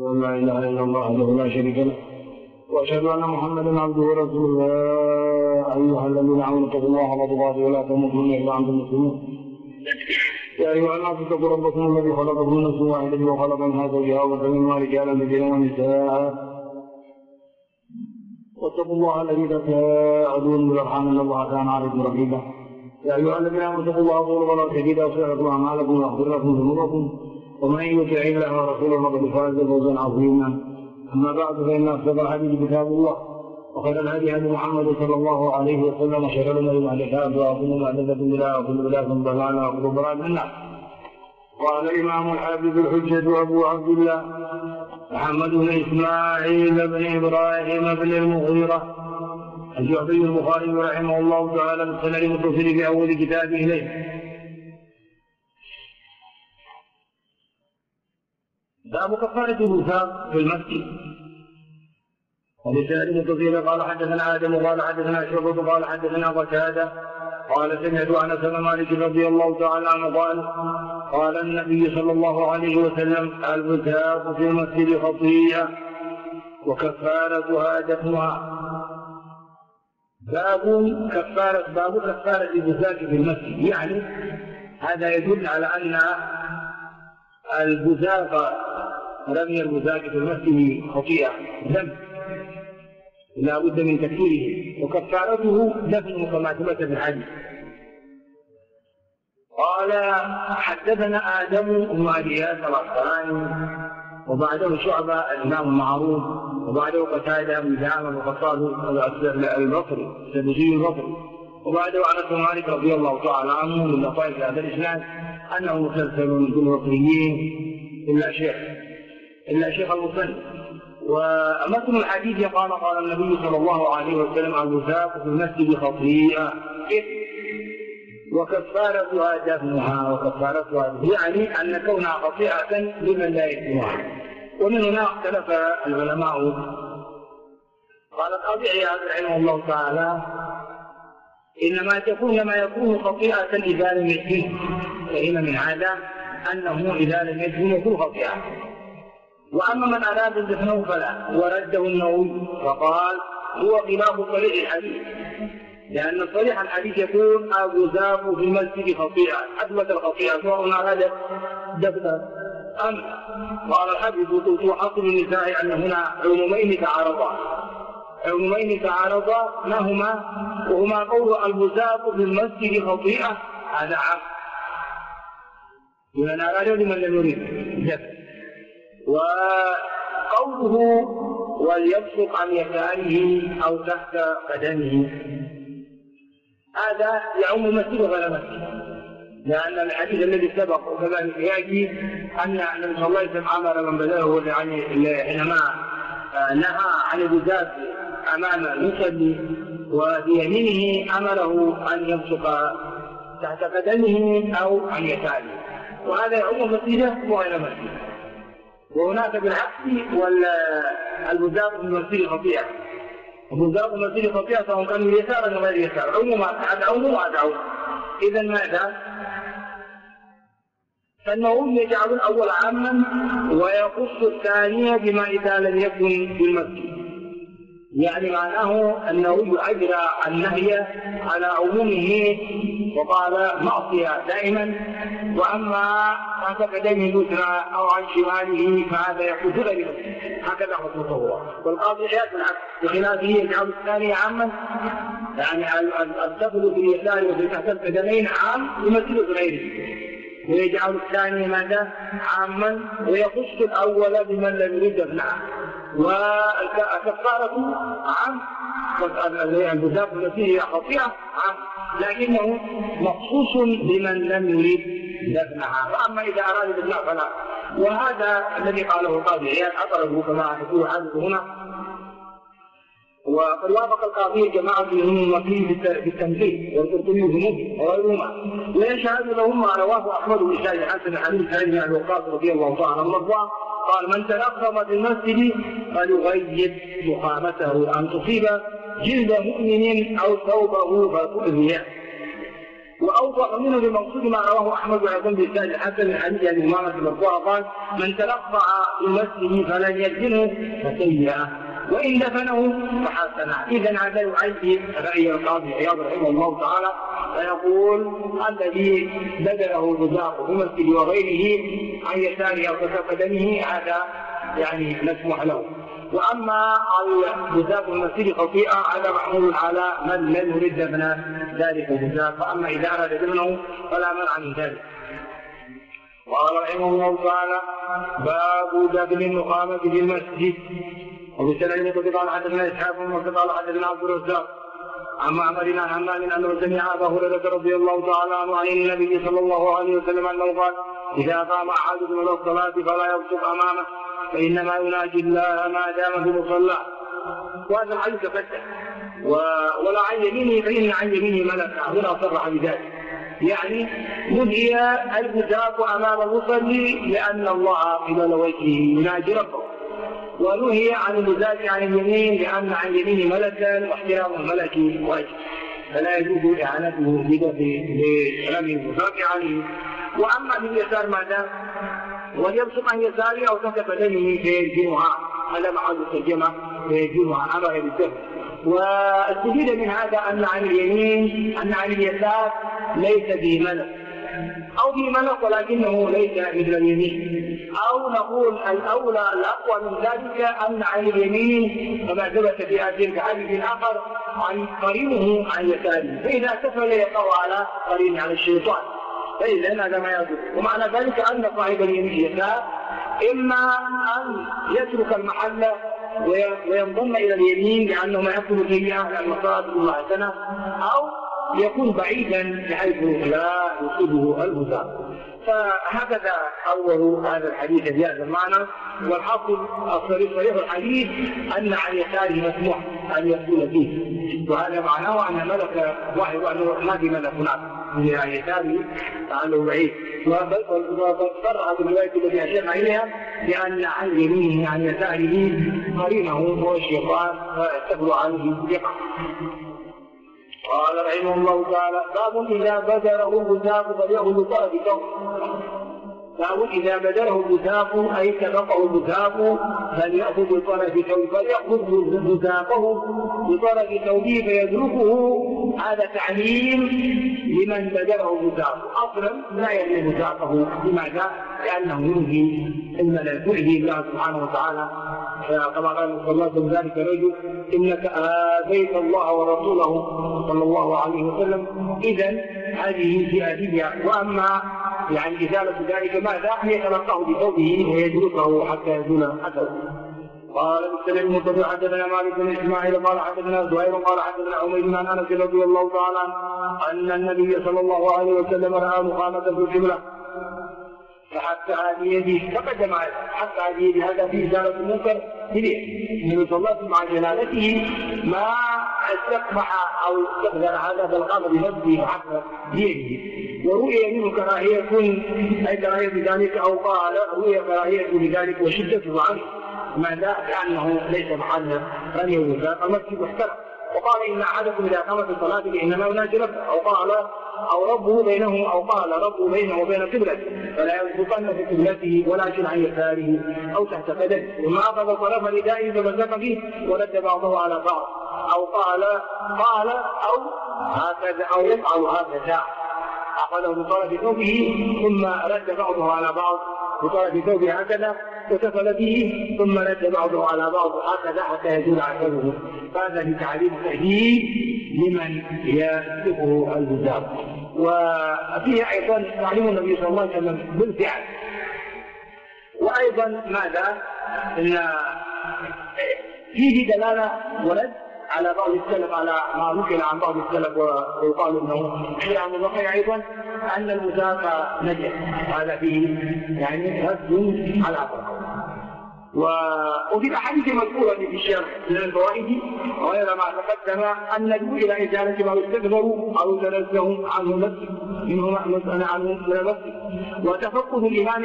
وأن لا إله إلا الله وحده لا شريك له وأشهد أن محمدا عبده ورسوله. يا أيها الذين آمنوا اتقوا الله حق تقاته ولا تموتن إلا وأنتم مسلمون. يا أيها الناس اتقوا ربكم الذي خلقكم من نفس واحدة وخلق منها زوجها وبث منهما رجالا كثيرا ونساء واتقوا الله الذي تساءلون به والأرحام إن الله كان عليكم رقيبا. يا أيها الذين آمنوا اتقوا الله وقولوا قولا سديدا يصلح لكم أعمالكم ويغفر لكم ذنوبكم ومن يطع الله ورسوله فقد فاز فوزا عظيما. أما بعد فإن أصدق الحديث كتاب الله وخير الهدي هدي محمد صلى الله عليه وسلم وشر الأمور محدثاتها وكل محدثة بدعة وكل بدعة ضلالة وكل ضلالة في النار. قال الإمام الحافظ الحجة أبو عبد الله محمد بن إسماعيل بن إبراهيم بن المغيرة الجعفي البخاري رحمه الله تعالى بالسند المتصل في أول كتابه إليه. باب كفارة الوثاق في المسجد. وبالسند المتصل قال حدثنا آدم قال حدثنا شعبة قال حدثنا قتادة قال سمعت أنس بن مالك رضي الله تعالى عنه قال النبي صلى الله عليه وسلم الوثاق في المسجد خطيئة وكفارتها دفنها. باب كفارة الوثاق في المسجد، يعني هذا يدل على أن البزاق رمي البزاق في المسجد خطيئة ذنب لا بد من تكفيره وكفارته دفن كما ثبت في الحديث. قال حدثنا آدم بن إياس العسقلاني وبعده شعبة الإمام المعروف وبعده قتادة بن دعامة الخطاب البصري السدوسي البصري وبعده أنس بن مالك رضي الله تعالى عنه من لطائف هذا الإسلام أنه مسلسل بالبصريين إلا شيخ المصنف. ومثل الحديث قال النبي صلى الله عليه وسلم الوثاق في المسجد خطيئة وكفارتها دفنها. يعني أن كونها خطيئة لمن لا يدفنها. ومن هنا اختلف العلماء. قال القاضي عياض رحمه الله تعالى إنما يكون خطيئة إذا لم يدفن، فإن من هذا أنه إذا لم يدفن يكون خطيئة. وأما من أراد دفنه فلا ورده النووي فقال هو خلاف صريح الحديث، لأن صريح الحديث يكون الوثاق في المسجد خطيئة أثبت الخطيئة سواء أراد دفنه أم. قال الحديث وحصل النساء أن هنا عمومين تعارضا ما هما؟ وهما قول الوثاق في المسجد خطيئة هذا عام لمن أراد لمن لم يريد دفن، وقوله وليبصق عن يساره أو تحت قدمه هذا يعم مسجد وغير مسجد، لأن الحديث الذي سبق وكذلك يأتي أن النبي صلى الله عليه وسلم أمر من بدأه حينما نهى عن الوثاق أمام المصلي وبيمينه أمره أن يبصق تحت قدمه أو عن يساره، وهذا يعم مسجده وغير مسجد. وهناك بالعكس والوثاق في المسجد خطيئة، الوثاق في المسجد خطيئة سواء كان يسارا أو غير يسار عموما أدعوه. إذا ماذا؟ فالنووي يجعل الأول عاما ويخص الثاني بما إذا لم يكن في المسجد، يعني معناه النووي أجرى النهي على عمومه وقال معصية دائما، وأما تحت قدمه اليسرى أو عن شماله فهذا يكون غير مسجد، هكذا حكمه هو. والقاضي عياض بالعكس بخلافه يجعل الثاني عاما، يعني الدخل في اليسار وفي تحت القدمين عام لمسجد غيره، ويجعل الثاني ماذا؟ عاما ويخص الأول بمن لم يريد دفنه. والكفارة عام الوثاق التي هي خطيئة عام، لكنه مخصوص بمن لم يريد دفنها، فأما إذا أراد دفنها فلا. وهذا الذي قاله القاضي عياض أطرده كما يقول حدث هنا. وقد وافق القاضي جماعة من الموكلين بالتمثيل والقرطبي بمثل وغيرهما، ويشهد لهم ما رواه أحمد بن شاهد حسن حديث سعيد بن أبي وقاص رضي الله تعالى عنه قال من تنقم في المسجد فليغيب نخامته أن تصيب جلد مؤمن أو ثوبه فتؤذيه. وأوضح منه بمقصود ما رواه أحمد وعبد بن الحسن من حديث أبي أمامة المرفوع قال: من تلقى بمسجد فلن يدفنه فسيئة وإن دفنه فحسنة. إذا هذا يؤيد رأي القاضي عياض رحمه الله تعالى، فيقول: الذي بدله الرزاق في المسجد وغيره عن يساره أو كف دمه هذا يعني مسموح له. وأما الجزاء في المسجد خطيئة هذا محمول على من لم يرد دفن ذلك الجزاء، فأما إذا أراد دفنه فلا منع من ذلك. قال رحمه الله تعالى: باب دفن النخامة في المسجد. وبالسنة قال حدثنا إسحاق وقال حدثنا عبد الرزاق عن معمر عن حماد أنه سمع أبا هريرة رضي الله تعالى عنه عن النبي صلى الله عليه وسلم أنه قال: إذا قام أحدكم إلى الصلاة فلا يبصق أمامه فإنما يناجي الله ما دام في مصلاه. وهذا الحديث فتح ولا عن يمينه فإن عن يمينه ملكا، هنا صرح بذلك، يعني نهي البزاق أمام المصلي لأن الله قبل وجهه يناجي ربه، ونهي عن البزاق عن اليمين لأن عن يمينه ملكا واحترام الملك واجب، فلا يجوز إعانته برمي البزاق عليه. وأما باليسار ماذا؟ وليبصق عن يساره أو كف دمه فيرجمها، هذا محل الترجمة، فيرجمها أمر بالدفن. واستفيد من هذا أن عن اليمين أن عن اليسار ليس به ملك، أو به ملك ولكنه ليس مثل اليمين، أو نقول الأولى الأقوى من ذلك أن عن اليمين كما ثبت في هذه الحديث آخر عن قرينه عن يساره، فإذا سفل يقع على قرينه على الشيطان، فإذا هذا ما يجوز. ومعنى ذلك أن صاحب اليمين يسار إما أن يترك المحل وينضم إلى اليمين لأنه ما يقول فيه أهل المصائب المحسنة، أو يكون بعيدا بحيث لا يصيبه البزاق. فهكذا أول هذا الحديث بهذا المعنى. والحاصل صريح الحديث أن عن يساره مسموح أن يقول فيه، وهذا معناه أن ملك واحد وأنه ما في ملك هناك من عن يساره لعله بعيد. وصرح بالرواية التي أشرنا إليها لأن عن يمينه عن يساره قرينه هو الشيطان فيستقبل عليه يقع. قال رحمه الله تعالى: باب إذا بدره البزاق فليأخذ بطرف ثوبه. باب إذا بدره البزاق أي سبقه البزاق فليأخذ بطرف ثوبه، فليأخذ بزاقه بطرف ثوبه فيدركه. هذا تعليم لمن بدره البزاق، أصلا لا يرمي بزاقه. لماذا؟ لأنه يلهي الملك، يلهي الله سبحانه وتعالى، كما قال صلى الله عليه وسلم ذلك الرجل: إنك آذيت الله ورسوله صلى الله عليه وسلم. إذن هذه جهادية. وأما يعني إزالة ذلك ماذا؟ أن يتلقاه بثوبه ويدركه حتى يزول أثره. قال بالسند المنتظر حدثنا مالك بن إسماعيل قال حدثنا زهير قال حدثنا عمير بن أنس رضي الله تعالى عنه أن النبي صلى الله عليه وسلم رأى نخامة في القبلة فحتى بيده، تقدم حتى بيده، هذا في إزالة المنكر بليه. النبي صلى الله عليه وسلم مع جلالته ما استقبح أو استقبل هذا بل قام بنفسه حتى بيده. ورؤي منه كراهية أي كراهية بذلك، أو قال رؤي كراهية بذلك وشدته عنه. ماذا؟ لأنه ليس محل رمي الوزاق، المسجد محترم. وقال: إن أحدكم إذا قام في الصلاة إنما يناجي ربه، أو قال أو ربه بينه، أو قال ربه بينه وبين قبلته، فلا يبصقن في قبلته ولكن عن يساره أو تحت قدمه. ثم أخذ طرف ردائه فمسك فيه ورد بعضه على بعض، أو قال أو هكذا، أو يفعل هكذا، أخذه بطرف ثوبه ثم رد بعضه على بعض بطرف ثوبه هكذا وسفل به ثم رد بعضه على بعض هكذا حتى يزول عثره. هذا لتعليم التهديد لمن يسلكه البزاق. وفيه أيضا تعليم النبي صلى الله عليه وسلم بالفعل. وأيضا ماذا؟ إن فيه دلالة ورد على بعض السلف، على ما نقل عن بعض السلف ويقال انه قيل عن الواقع ايضا ان البزاق نجس، هذا فيه يعني رد على هذا. وفي الاحاديث المذكوره في الشرح من الفوائد وغير ما تقدم ان الى ازاله ما يستكبر او يتنزه عنه المسجد منه عنه من المسجد، وتفقد الامام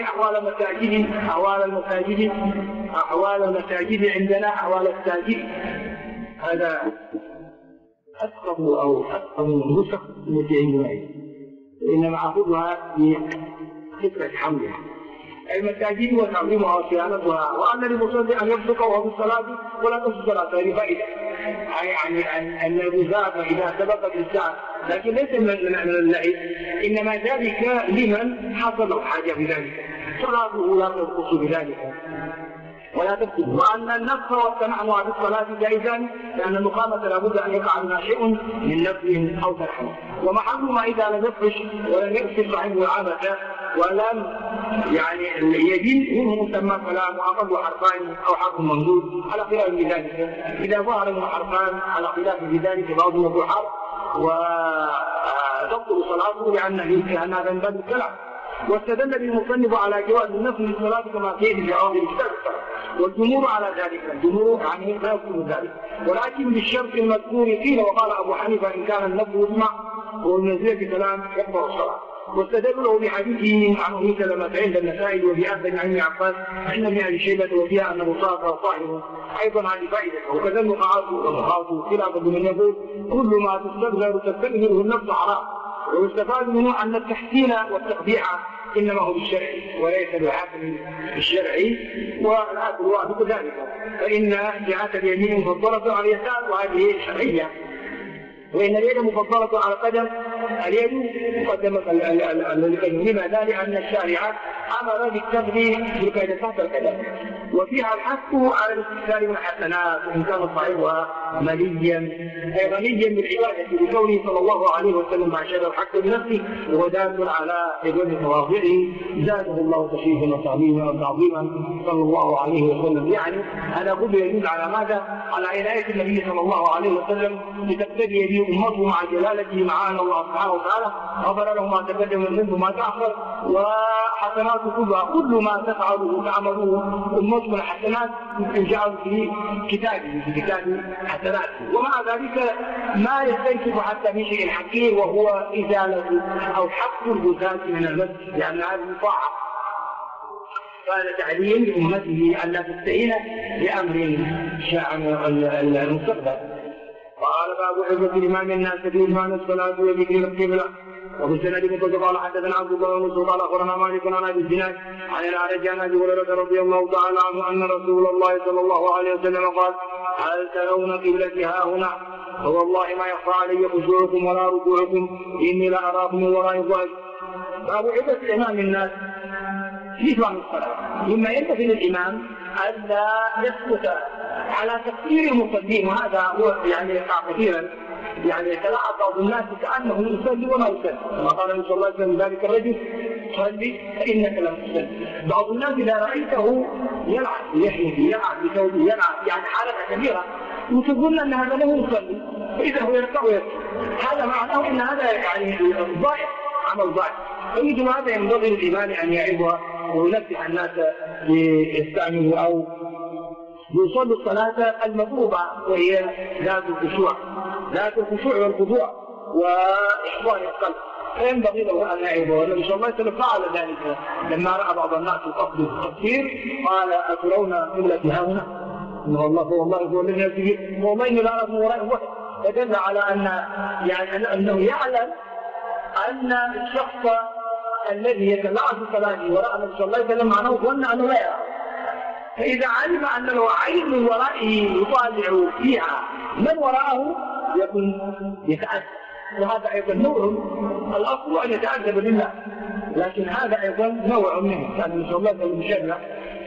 احوال المساجد عندنا احوال الساجد. هذا أسقط أو أسقط النسخ التي عندنا. إنما أخذها بفكرة حملها. المساجد وتعظيمها وصيانتها، وأن للمصلي أن يبصق وهو في الصلاة ولا تنسى الصلاة، هذه فائدة. يعني أن المزاحمة إذا سبقت الساعة، لكن ليس من اللعب، إنما ذلك لمن حصل له حاجة بذلك، صلاته لا تنقص بذلك ولا تبطل. وأن النفخ والتنعم في الصلاة جائزان، لأن النقامة لابد أن يقع منها شيء من نفخ أو تنعم. ومحل ما إذا لم يفحش ولم يغسل صاحبه العامة ولم يجل منه مسمى كلام وأقل حرفان أو حرف ممدود على خلاف بذلك. إذا ظهر من حرفان على خلاف بذلك بعضهم ذو حرف وتبطل صلاته لأن هذا من باب الكلام. واستدل بالمصنف على جواز النفل للصلاة كما فيه في جواب الكتاب، والجمهور على ذلك، الجمهور لا يقول ذلك، ولكن بالشرط المذكور قيل وقال أبو حنيفة إن كان النفل يسمع والنزيل بكلام يقبل الصلاة. واستدلوا بحديث عن أم سلمة عند النسائي وبأثر عن ابن عباس عند ابن أبي شيبة وفيها أن الرصاص صاحبه أيضا هذه فائدة. وكذا النقاط والمخاط خلاف من يقول كل ما تستغفره النفس حرام. ويستفاد منه أن التحسين والتقبيح إنما هو بالشرع وليس بالعقل الشرعي، والعقل واثق ذلك، فإن جهة اليمين مفضلة على اليسار وهذه شرعية، وإن اليد مفضلة على القدم، اليد مقدمة القدم. لماذا؟ لأن الشارع أمر بالتبذير بالقيد تحت القدم، وفيها الحث على الاستكثار من الحسنات إن كان صاحبها غنيا بالعبادة، بقوله صلى الله عليه وسلم مع شر الحق بنفسه وهو دال على إدوان تواضعه زاده الله تشريفا وتعظيما صلى الله عليه وسلم. يعني هذا كله يدل على ماذا؟ على عناية النبي صلى الله عليه وسلم لتقتدي به أمته مع جلالته مع أن الله سبحانه وتعالى غفر له ما تقدم من ذنبه ما تأخر، وحسناته كلها كل ما تفعله تعمله أمته من الحسنات يجعل في كتابه في كتاب حسناته. ومع ذلك ما يستنكف حتى من شيء حقير وهو إزالة أو حق الجزاة من المسجد، لأن هذه طاعة. قال تعليم لأمته أن لا تستعين بأمر شاعن المستقبل. قال باب حفظ الإمام الناس في إمام الصلاة وذكر القبلة. وفي السند متصل قال حدثنا عبد الله بن مسعود قال أخبرنا مالك عن أبي الزناد عن الأعرج عن أبي هريرة رضي الله تعالى عنه أن رسول الله صلى الله عليه وسلم قال هل ترون قبلتي ها هنا؟ فوالله ما يخفى علي خشوعكم ولا ركوعكم إني لأراكم من وراء الظهر. باب حفظ الإمام الناس في إمام الصلاة. مما ينبغي للإمام ألا يسكت على تكثير المصلين، وهذا هو يقع كثيرا، يتلاعب بعض الناس كأنه يصلي وما يصلي، كما قال النبي صلى الله عليه وسلم ذلك الرجل صلي فإنك لم تصلي. بعض الناس إذا رأيته يلعب بلحيته يلعب بثوبه يلعب حالة كبيرة وتظن أن هذا له يصلي، فإذا هو يركع ويسجد، هذا معناه أن هذا ضائع، عمل ضائع. فمثل هذا ينبغي للإمام أن يعظ وينبه الناس ليستعملوا أو يصلوا الصلاة المطلوبة وهي ذات الخشوع والخضوع وإحضار القلب، فينبغي له أن يعظ. والنبي صلى الله عليه وسلم فعل ذلك لما رأى بعض الناس يقصد التقصير قال أترون قبلتي ها هنا؟ والله هو الذي يأتي والله إني لا أرى من وراء الوحي، فدل على أنه يعلم أن الشخص الذي يتلاعب في صلاته وراء النبي صلى الله عليه وسلم معناه ظن أنه لا يرى، فإذا علم أن له عين من ورائه يطالع فيها من وراءه يكون يتعذب، وهذا أيضا نوع، الأصل أن يتعذب بالله، لكن هذا أيضا نوع منه، كان النبي صلى الله عليه وسلم شرع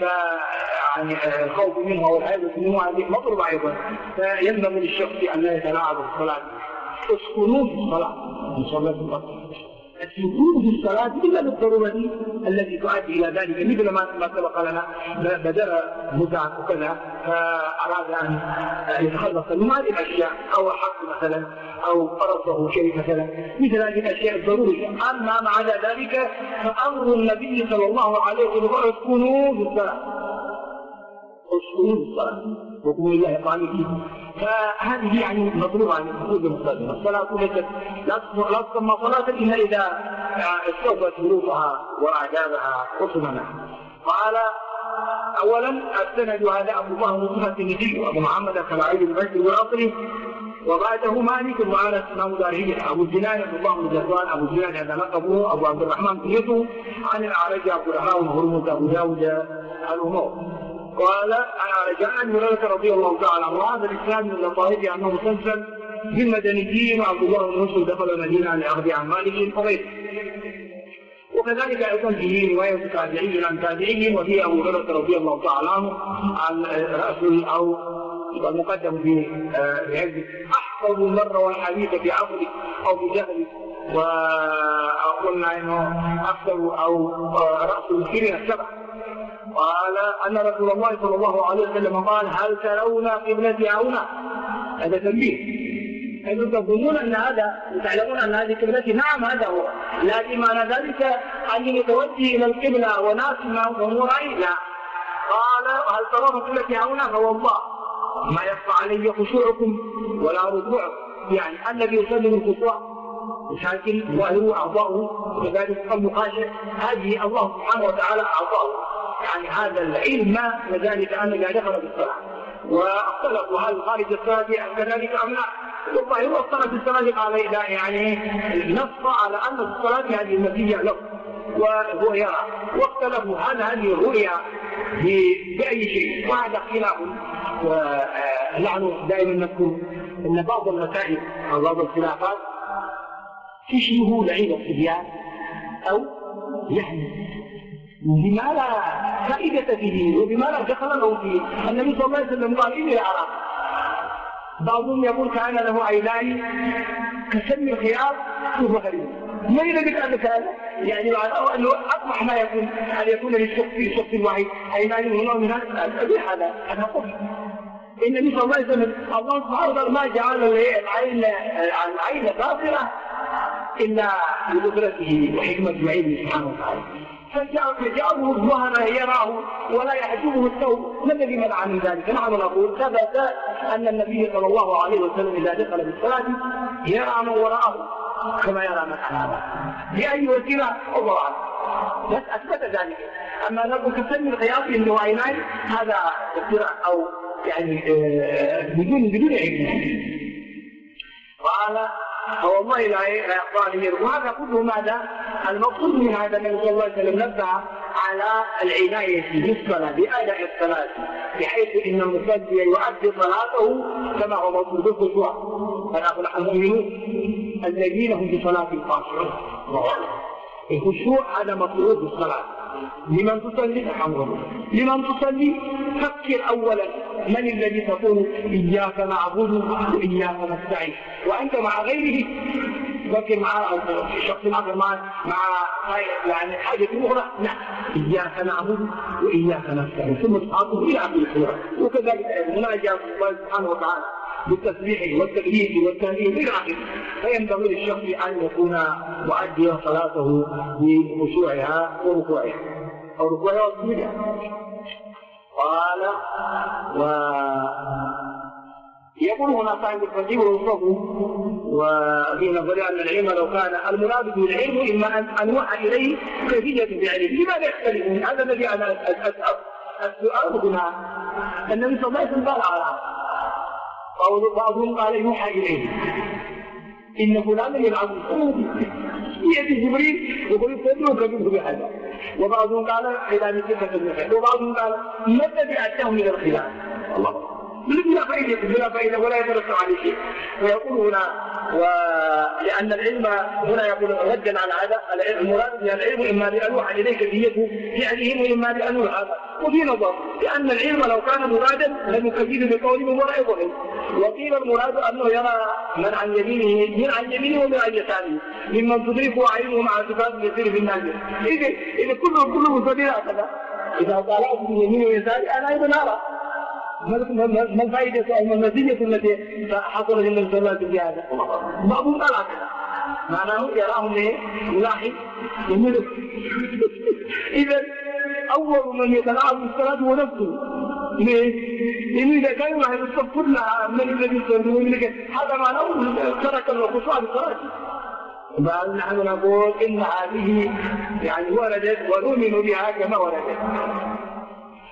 الخوف منه والعيب منه هذه مطلوب أيضا، فينبغي للشخص أن لا يتلاعب في الصلاة. اسكنوا في الصلاة إن شاء الله السكون في الصلاة إلا بالضرورة التي تؤدي إلى ذلك، مثل ما سبق لنا بدر متعة وكذا فأراد أن يتخلص من هذه الأشياء أو حق مثلا أو فرصه شيء مثلا، مثل هذه الأشياء الضرورية. أما مع ذلك فأمر النبي صلى الله عليه وسلم اسكنوا في الصلاة، اسكنوا في الصلاة وقوموا لله قانتين. فهذه مطلوبة عن الحدود المستقبل. الصلاة ليست لا تسمى صلاة إلا إذا استوفت شروطها وآدابها وسننها. قال أولا السند هذا أبو بكر مصطفى الترمذي وأبو محمد الخلعي البشري والأصلي، وبعده مالك وأنس بن داري، أبو الزناد عبد الله بن ذكوان، أبو الزناد هذا لقبه، أبو عبد الرحمن كنيته، عن الأعرج عبد الرحمن وهرمز أبو داود الأمور. قال عن هريرة رضي الله تعالى عنه هذا الإسلام من لطائفه أنه مسلسل بالمدنيين، وعبد الله بن مسعود دخل المدينة لأخذ عن مالك وغيره. وكذلك أيضا فيه رواية تابعي عن تابعي، وفي أبو هريرة رضي الله تعالى عنه عن رأس أو المقدم في العلم أحفظ مرة والحديث في عقلي أو في جهلي، وقلنا إنه أكثر أو رأس المسلمين السبع. قال أن رسول الله صلى الله عليه وسلم قال هل ترون قبلتي هنا؟ هذا تنبيه. أنتم تظنون أن هذا وتعلمون أن هذه قبلتي، نعم هذا هو، لكن معنى ذلك أني متوجه إلى القبلة وناس وموراي لا. قال هل ترون قبلتي هنا؟ فوالله ما يخفى علي خشوعكم ولا ركوعكم، يعني الذي يصلي بالخشوع وشاكل ظاهره أعضاؤه وكذلك قلبه خاشع، هذه الله سبحانه وتعالى أعضاؤه، يعني هذا العلم وذلك أن لا دخل بالصلاة. واختلفوا هل خارج الصلاة كذلك أم لا؟ والله هو اختلف بالصلاة قال لا، يعني نص على أن الصلاة هذه المزية له وهو يرى، واختلفوا هل هذه الرؤيا بأي شيء، وهذا خلاف. ونحن دائما نذكر أن بعض المسائل أو بعض الخلافات تشبه لعيب الصبيان أو يعني بما لا فائدة فيه وبما لا دخل له فيه. النبي صلى الله عليه وسلم قال إني لأرى، بعضهم يقول كان له عينان كسم الخيار شوف غريب، من الذي قال لك هذا؟ يعني معناه أنه أطمح ما يكون أن يكون للشخص الواحد عينان هنا ومن هذا قبل. النبي صلى الله عليه وسلم الله سبحانه وتعالى ما جعل العين باطلة إلا بقدرته وحكمة علمه سبحانه وتعالى، فجعله الظهر يراه ولا يحجبه الثوب. ما الذي منع من ذلك؟ نحن نقول ثبت أن النبي صلى الله عليه وسلم إذا دخل بالصلاة يرى من وراءه كما يرى من أمامه بأي وسيلة الله أعلم، بس أثبت ذلك. أما نقول كسن الخياط إنه عينان هذا افتراء أو يعني بدون علم. قال فوالله لا يقضى لي، وهذا كله ماذا؟ المقصود من هذا النبي صلى الله عليه وسلم نبه على العناية بالصلاة بأداء الصلاة، بحيث إن المصلي يؤدي صلاته كما هو مطلوب بالخشوع. فنحن المؤمنون الذين هم بصلاة خاشعون، الخشوع هذا مطلوب بالصلاة. لمن تصلي لمن تصلي فكر أولا من الذي تقول إياك نعبد وإياك نستعين، وأنت مع غيره فكر مع شخص آخر مع يعني حاجة أخرى، لا إياك نعبد وإياك نستعين ثم تخاطب إلى آخر السورة. وكذلك مناجاة الله سبحانه وتعالى بالتسبيح والتكبير والتهليل إلى آخره. فينبغي للشخص أن يكون مؤديا صلاته بخشوعها وركوعها أو ركوعها وسجودها. قال يقول هنا صاحب الفتيح والوصف وفي نظري أن العلم لو كان المراد بالعلم إما أن يوحى إليه كيفية فعله. لماذا يختلفون؟ هذا الذي أنا السؤال هنا. النبي صلى الله عليه وسلم قال على بعضهم قال يوحى إليه إن فلانا يلعب يأتي جبريل ويقول تدرك منه بهذا، وبعضهم قال إلى نتيجة المحيط، وبعضهم قال ما الذي أتاهم إلى الخلاف؟ الله بلا فائدة ولا يترتب عليه شيء. ويقول هنا ولأن العلم هنا يقول ردا على هذا المراد من العلم إما بأن يوحى إليه كيفية فعله وإما بأن يوحى. وفي نظر لأن العلم لو كان مرادا لم يكفيه بقوله ولا يقوله. وقيل المراد أنه يرى من عن يمينه ومن عن يساره ممن تدركه عينه مع صفات يسير في الناس. إذا كله مستدير هكذا إذا طالعت من يمينه ويساره أنا أيضا أرى ما الفائدة أو ما النتيجة التي حصلت النبي صلى الله عليه وسلم بهذا؟ بعضهم قال هكذا معناه يراهم يلاحظ يملك. إذا أول من يتلاعب بالصلاة هو نفسه. ليه؟ لأنه إذا كان يلاحظ الصف كلها من الذي يصلي هذا معناه ترك الخشوع بالصلاة. بل نحن نقول إن هذه يعني وردت ونؤمن بها كما وردت.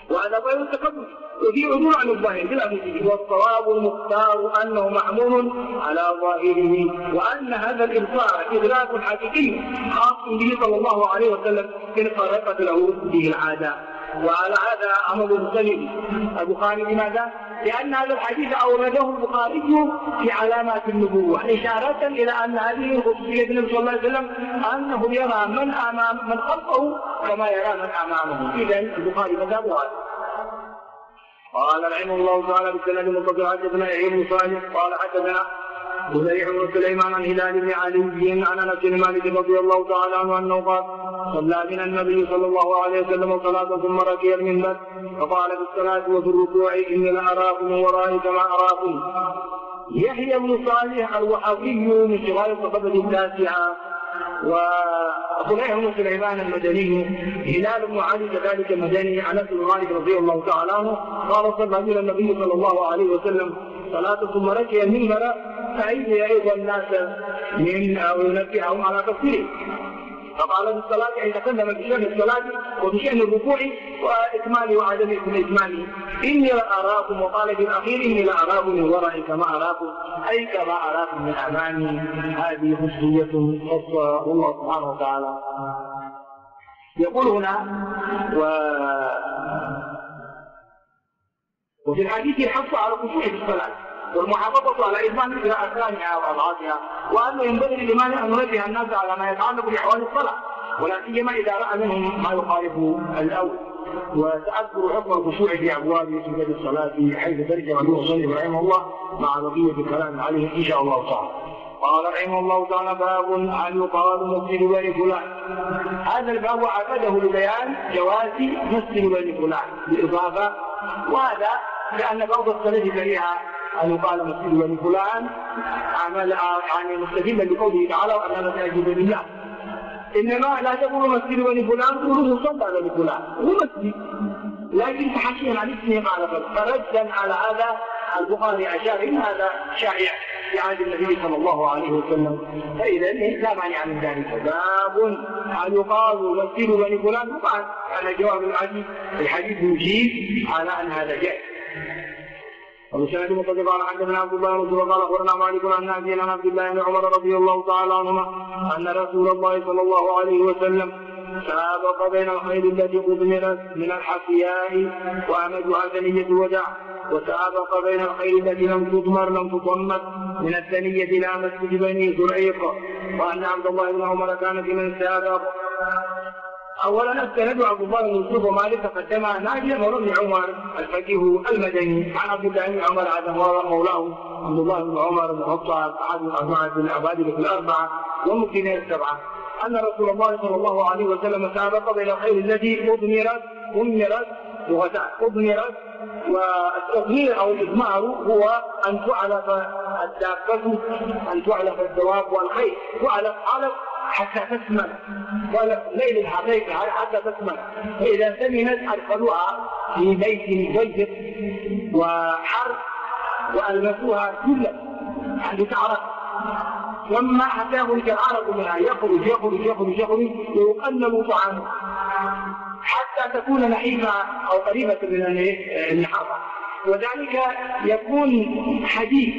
وهذا غير التقدم وفي عدول عن الظاهر بالأمثلة، والصواب المختار أنه محمول على ظاهره، وأن هذا الإبصار إدراك حقيقي خاص به صلى الله عليه وسلم إن خرقت له به العادة. وعلى هذا أمر مسلم البخاري. لماذا؟ لأن هذا الحديث أورده البخاري في علامات النبوة إشارة إلى أن هذه خصوصية النبي صلى الله عليه وسلم أنه يرى من خلفه كما يرى من أمامه. إذن البخاري مذهبه هذا. قال رحمه الله تعالى بالسند المتصل حدثنا يحيى بن صالح قال حدثنا بزيع بن سليمان عن هلال بن علي عن انس بن مالك رضي الله تعالى عنه انه قال صلى بنا النبي صلى الله عليه وسلم صلاة ثم ركع المنبر فقال في الصلاة وفي الركوع اني لاراكم من ورائي كما اراكم. يحيى بن صالح الوحوي من صغار الصحابة التاسعة، وخليفة بن سليمان المدني، هلال بن علي كذلك المدني، انس بن مالك رضي الله تعالى عنه قال صلى بنا النبي صلى الله عليه وسلم صلاة ثم ركع المنبر فأيدي أيضا الناس من أو ينبههم على تفسيره. فقال في الصلاة أن تقدم بشأن الصلاة وبشأن الركوع وإكماله وعدم إكماله إني لأراكم، وقال في الأخير إني لأراكم من ورائي كما أراكم، أي كما أراكم من أمامي. هذه خصوصية خاصة والله سبحانه وتعالى. يقول هنا وفي الحديث يحث على خشوع في الصلاة والمحافظة على إتمام أركانها وأضعافها، وأنه ينبغي للإمام أن ينبه الناس على ما يتعلق بأحوال الصلاة، ولا سيما إذا رأى منهم ما يخالف الأول. وتأثر حكم الخشوع في أبواب سجود الصلاة حيث ترجم ابن مصنف رحمه الله مع بقية الكلام عليه إن شاء الله تعالى. قال رحمه الله تعالى باب أن يقال مسجد بني فلان. هذا الباب عقده لبيان جواز مسجد بني فلان بالإضافة، وهذا لأن بعض السلف كريهة أن يقال مسجد بني فلان يعني مستدلا بقوله تعالى وأن مساجد بني الله. إنما لا تقول مسجد بني فلان تقول مصلى بني فلان، هو مسجد لكن تحكيا عن اسمه قال فردا على هذا البخاري أشار إن هذا شائع في عهد النبي صلى الله عليه وسلم، فإذا لا مانع من ذلك. باب أن يقال مسجد بني فلان وقال على جواب الحديث يجيب على أن هذا جائز. وبسند متصل قال حدثنا عبد الله بن وقال اخبرنا مالك عن نافع عن عبد الله بن عمر رضي الله تعالى عنهما ان رسول الله صلى الله عليه وسلم سابق بين الخيل التي قدمت من الحفياء وامدها ثنيه الوداع، وسابق بين الخيل التي لم تضمت من الثنيه الى مسجد بني زريق، وان عبد الله بن عمر كان في من سابق. اولا السند عبد الله بن يوسف ومالك تقدم نافع مولى بن عمر الفقيه المدني عن عبد الله بن عمر هذا مولاه عبد الله بن عمر بن الخطاب احد الاربعه الابادله الاربعه والمكينين السبعه، ان رسول الله صلى الله عليه وسلم سابق بين الخيل التي اضمرت والتضمير او الاضمار هو ان تعلف الدابه، ان تعلف الدواب والخيل، تعلف حتى تثمن، قال ليل الحقيقة حتى تثمن، فإذا ثمنت أدخلوها في بيت ضيق وحر وألمسوها كلها لتعرف، ثم حتى يخرج العرق منها يخرج ويقلل طعامه حتى تكون نحيفة أو قريبة من النحر، وذلك يكون حديث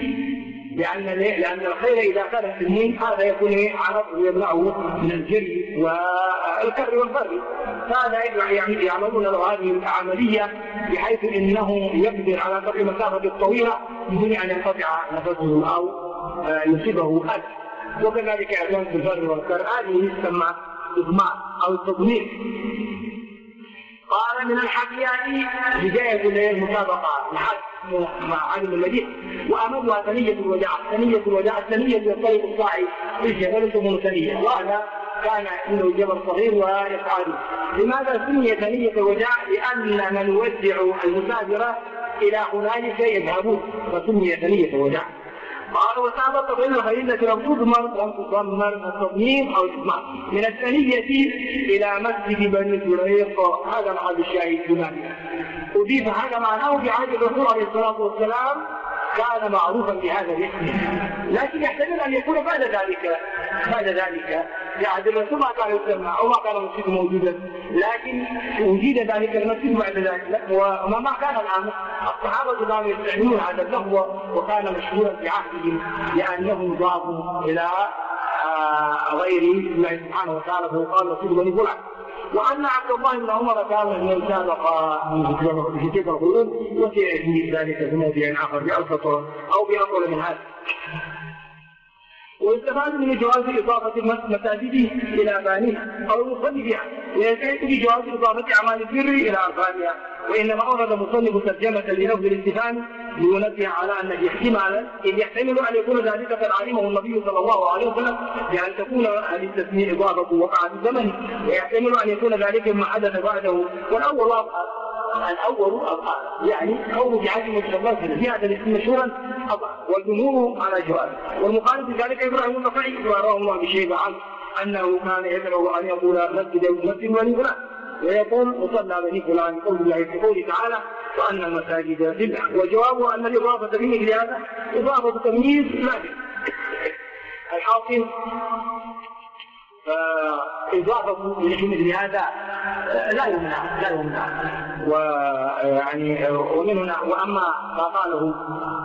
لأن الخير إذا كان في النين هذا يكون عرض يمنعه من الجري والكر والفر، فهذا يعني يعملون هذه العملية بحيث إنه يقدر على قطع مسافة طويلة بدون أن ينقطع نفسه أو يصيبه أذى، وكذلك يعملون في الفر والكر، هذه تسمى إضمار أو التضمير. قال من الحكيان بداية المسابقة مع علم المدينة، وأمدها ثنية الوداع الثنية بالطريق الصاعي في الجبل ثم ثنية، وهذا كان إنه جبل صغير ويفعل. لماذا سمي ثنية الوداع؟ لأن من يودع المسافر إلى هنالك يذهبون، فسمي ثنية الوداع. قال وسابق بين الخيل التي لم تضمر التضمير او الاضمار من الثنية الى مسجد بني زريق، هذا محل الشاهد هناك. اضيف هذا معناه في عهد الرسول عليه الصلاه والسلام كان معروفا بهذا الاسم، لكن يحتمل ان يكون بعد ذلك عهد الرسول ما كان يسمى أو ما كان المسجد موجودا، لكن وجد ذلك المسجد بعد ذلك، وما كان الآن الصحابة كانوا يستعملون هذا اللفظ، وكان مشهورا في عهدهم لأنهم ضافوا إلى غير الله سبحانه وتعالى، فيقال مسجد بني فلان. وأن عبد الله بن عمر كان يسابق في تلك القرون، وسيأتي ذلك في موضع آخر بأبسط أو بأطول من هذا. ويستفاد من جواز إضافة المساجد إلى بانيها أو المصلي بها، ويستفاد بجواز إضافة أعمال البر إلى أركانها. وإنما أورد مصنف ترجمة للفظ الاستفهام لينبه على أن احتمالا إذ يحتمل أن يكون ذلك قد علمه النبي صلى الله عليه وسلم بأن تكون للتسمية إضافة وقع في الزمن، ويحتمل أن يكون ذلك مما حدث بعده. والأول أضعف، يعني قول بعهد النبي صلى الله عليه وسلم في هذا الاسم مشهورا أضعف، والجمهور على جواز. والمقارن بذلك إبراهيم النخعي ورواه الله بشيبة عنه أنه كان يدعو أن يقول مسجد بني فلان، ويقول مصلى بني فلان، قول الله في قوله تعالى وأن المساجد لله. وجوابه أن الإضافة في مثل هذا إضافة تمييز لازم. الحاصل فإضافة في مثل هذا لا يمنع ويعني ومن هنا. وأما ما قاله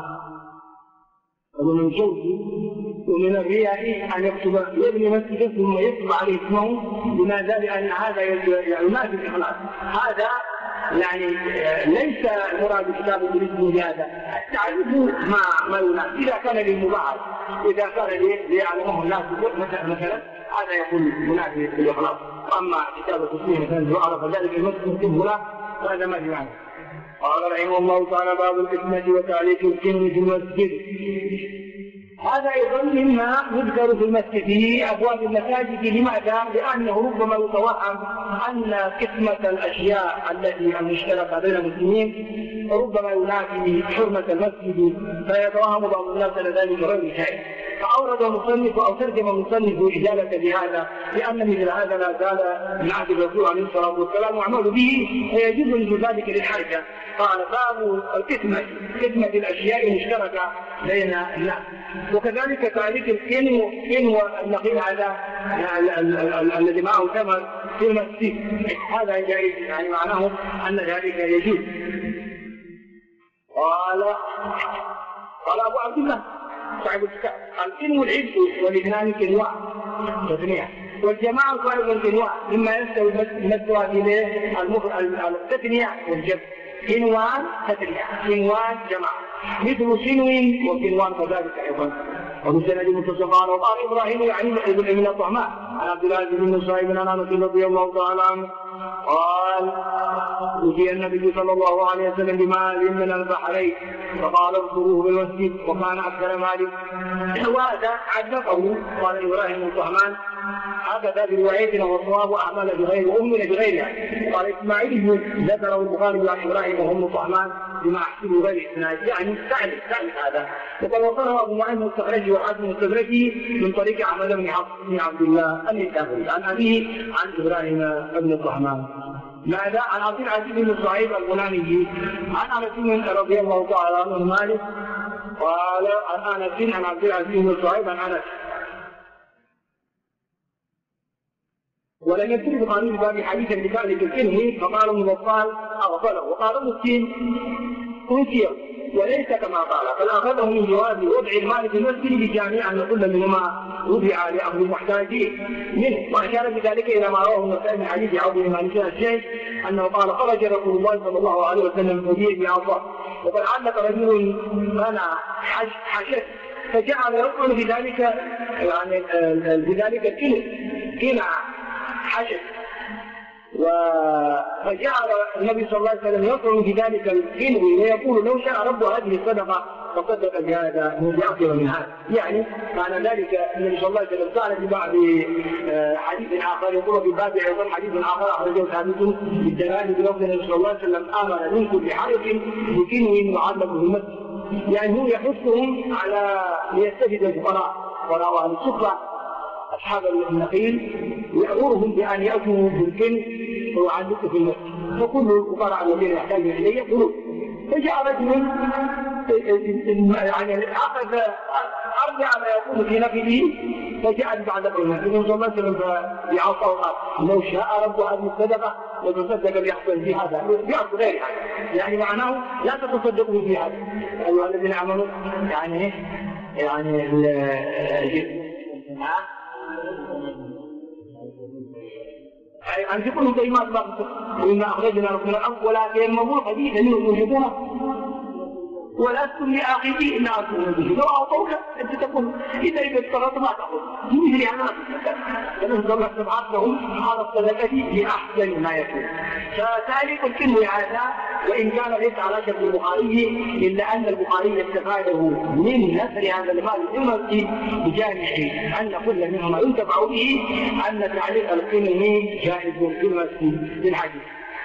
ابن الجوزي ومن الرياء أن يبني مسجدا ثم يكتب عليه اسمه، لماذا؟ لأن هذا ينافي الإخلاص. هذا يعني ليس مراد كتابه بالاسم هذا، التعريف ما ينافي. إذا كان للمباعد، إذا كان ليعلمه الناس مثلا، هذا يكون منافي للإخلاص. أما كتابة اسمه مثلا وعرف ذلك المسجد هنا فهذا ما في معنى. قال رحمه الله تعالى باب القسمة وتعليق الكلمة في المسجد. هذا أيضا مما يذكر في المسجد في أبواب المساجد. لماذا؟ لأنه ربما يتوهم أن قسمة الأشياء التي المشتركة بين المسلمين ربما ينافي حرمة المسجد، فيتوهم بعض الناس ذلك غير شيء. فأورد المصنف أو ترجم المصنف إجالة بهذا، لأن مثل هذا لا زال من عهد الرسول عليه الصلاة والسلام وعمل به، فيجوز من ذلك للحاجة. قال باب القسمة، قسمة الأشياء المشتركة بين الناس. وكذلك تعريف الكن والنقيل هذا الذي معه ثمن في المسجد، هذا جائز، يعني معناه أن ذلك يجوز. قال أبو عبد الله صاحب الكتاب الكن والعبد والاثنان كنواع تثنية، والجماعة قالوا الكنواع مما يستوي المستوى إليه التثنية والجمع. كنوان تثنية، كنوان جماعة، مثل سنوين وكنوان كذلك أيضا. ومسند متصفان. وقال إبراهيم يعني ابن الطعمان عن عبد العزيز بن صهيب عن أنس رضي الله تعالى عنه قال أتي النبي صلى الله عليه وسلم بماء من البحرين فقال اغسلوه بالمسجد وكان أكثر مالك. وهذا عدقه قال إبراهيم بن الطعمان هكذا بروايتنا والصواب أعمل بغير أمنا بغيرها. قال إسماعيل ذكره البخاري عن إبراهيم وهم الطعمان بما أحسبه غير إسناد، يعني تعرف هذا. وقد وصله أبو معين مستخرجه وحاتم مستدركه من طريق أحمد بن عبد الله النسابوري عن أبيه عن إبراهيم بن الطعمان. ماذا؟ عن عبد العزيز بن صهيب الغناني عن أنس رضي الله تعالى عنه مالك قال عن أنس عن عبد العزيز بن صهيب عن أنس. ولم يذكر البخاري باب حديثا بذلك الكلمه فقال ابن بطال اغفله، وقال مسلم انسي وليس كما قال، بل اخذه من جواز وضع المال في المسجد بجامع ان كل منهما وضع لاخذ المحتاجين منه. واشار بذلك الى ما رواه النسائي من حديث عوف بن مالك الشيخ انه قال خرج رسول الله صلى الله عليه وسلم فبيد بعصا، وقد علق رجل منع حشد فجعل يقول بذلك يعني بذلك الكلمه حشد، فجعل النبي صلى الله عليه وسلم يطعم في ذلك الكلب ويقول لو شاء رب هذه الصدقه فصدق بهذا بأكثر من هذا. يعني معنى ذلك النبي صلى الله عليه وسلم قال في بعض حديث اخر يقول في باب ايضا حديث اخر اخرجه ثابت بالدلال بلفظ النبي صلى الله عليه وسلم امر منكم بحرق بكنو يعلق بالمسجد، يعني هو يحثهم على ليستفيد الفقراء اهل السفره أصحاب النخيل، يأمرهم بأن يأتوا بالكن ويعلقوا في المسجد، وكل الفقراء الذين يحتاجون إليه يقولون. فجاء رجل يعني أخذ أرجع ما يقول في نفسه فجاءت بعد قولنا النبي صلى الله عليه وسلم فيعطى لو شاء رب هذه الصدقة لتصدق بأحسن في هذا بأحسن غير هذا، يعني معناه لا تتصدقوا في هذا أيها الذين آمنوا يعني أنفقوا طيبات وإما أخرجنا ربنا الأرض ولكن الموضوع حديث أن يوجدونه ولستم لآخذيه إلا أنتم به، لو أعطوك أنت تقول إذا اضطررت ما تقول مثل يعني فنسأل الله سبحانه لهم على الصدقة بأحسن ما يكون. فتعليق الكلمة هذا وإن كان ليس على شرط البخاري إلا أن البخاري استفاده من نثر هذا المال الأمسي بجامع أن كل منهما ينتفع به أن تعليق الكلمة جائز بالكلمة للحديث.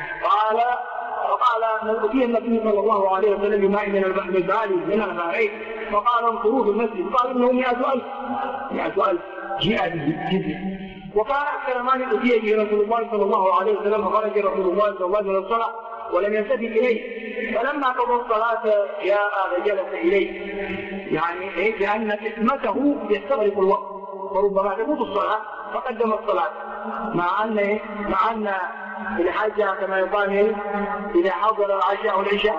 وقال من أتي النبي صلى الله عليه وسلم بماء من البالي من البحرين فقال انصروه في المسجد، قال إنه 100,000 جاء به جدا. وكان أكثر ما أتي به رسول الله صلى الله عليه وسلم فخرج رسول الله صلى الله عليه وسلم الصلاة ولم يلتفت إليه، فلما قضى الصلاة جاء فجلس إليه، يعني لأن قسمته يستغرق الوقت وربما تفوت الصلاة فقدم الصلاة، مع أن الحاجة كما يقال إذا حضر العشاء والعشاء.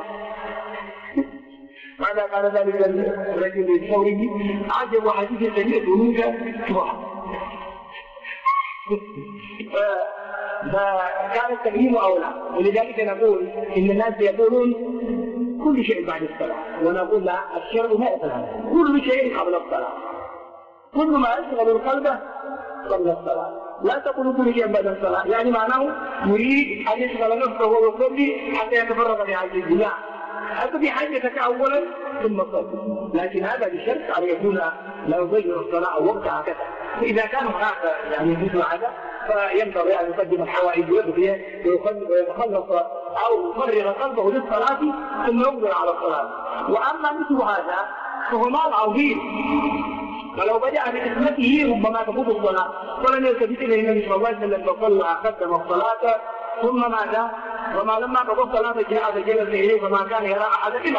ماذا قال ذلك الرجل الثوري؟ عجب حديث سمعته منك فكان التقديم أولى، ولذلك نقول إن الناس يقولون كل شيء بعد الصلاة، ونقول لا، الشرع ما يفعل كل شيء قبل الصلاة، كل ما يشغل القلب قبل الصلاة، لا تقول كل شيء بعد الصلاة، يعني معناه يريد أن يشغل نفسه ويصلي حتى يتفرغ لحاجته، لا، أقضي حاجتك أولا ثم صلي، لكن هذا بشرط أن يكون لا يضيع الصلاة وقتها كذا. فإذا كان هناك يعني مثل هذا فينبغي أن يقدم الحوائج ويتخلص أو يفرغ قلبه للصلاة ثم يقبل على الصلاة. وأما مثل هذا فهو مال عظيم، ولو بدأ بخدمته ربما تفوت الصلاة، ولم يلتفت إليه النبي صلى الله عليه وسلم فصلى قدم الصلاة ثم ماذا؟ وما لما قضى الصلاة جاء فجلس إليه فما كان يرى أحدا إلا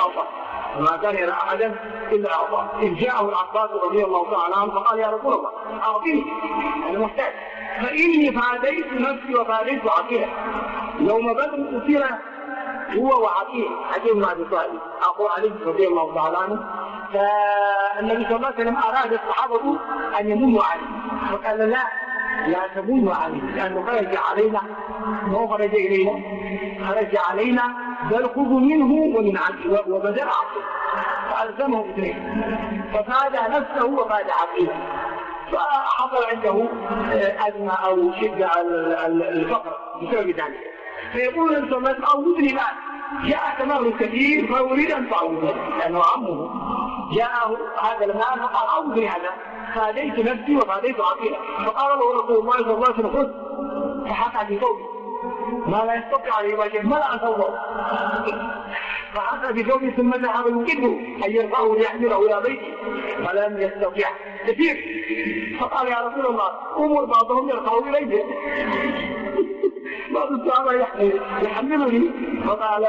أعطاه، إذ جاءه العباس رضي الله تعالى عنه فقال يا رسول الله أعطيني أنا محتاج، فإني فاديت نفسي وفاديت عقيلة. يوم بدر أثير هو وعقيل حكيم بن أبي طالب أخو علي رضي الله تعالى عنه، فالنبي صلى الله عليه وسلم أراد الصحابة أن يمنوا عليه، فقال لا تمنوا عليه لأنه خرج علينا، ما خرج إلينا، خرج علينا بل خذوا منه ومن عقيل وبدأ عقيل، فألزمه اثنين، ففاد نفسه وفاد عقيل، فحصل عنده أزمة أو شدة الفقر بسبب ذلك. فيقول النبي صلى الله عليه وسلم أعوذني الآن، جاء مال كثير فأريد أن تعوذه لأنه عمه جاءه هذا المال فقال أعوذني هذا، فاديت نفسي وفاديت عقيلة، فقال له رسول الله صلى الله عليه وسلم خذ، فحكى بثوبه ما لا يستطيع عليه وجه ملأ ثوبه، فحكى بثوبه ثم ذهب يمكنه أن يرفعه ليحمله إلى بيته فلم يستطيع كثير، فقال يا رسول الله أمر بعضهم يرفعه إليه بعض الصحابة يحملني، فقال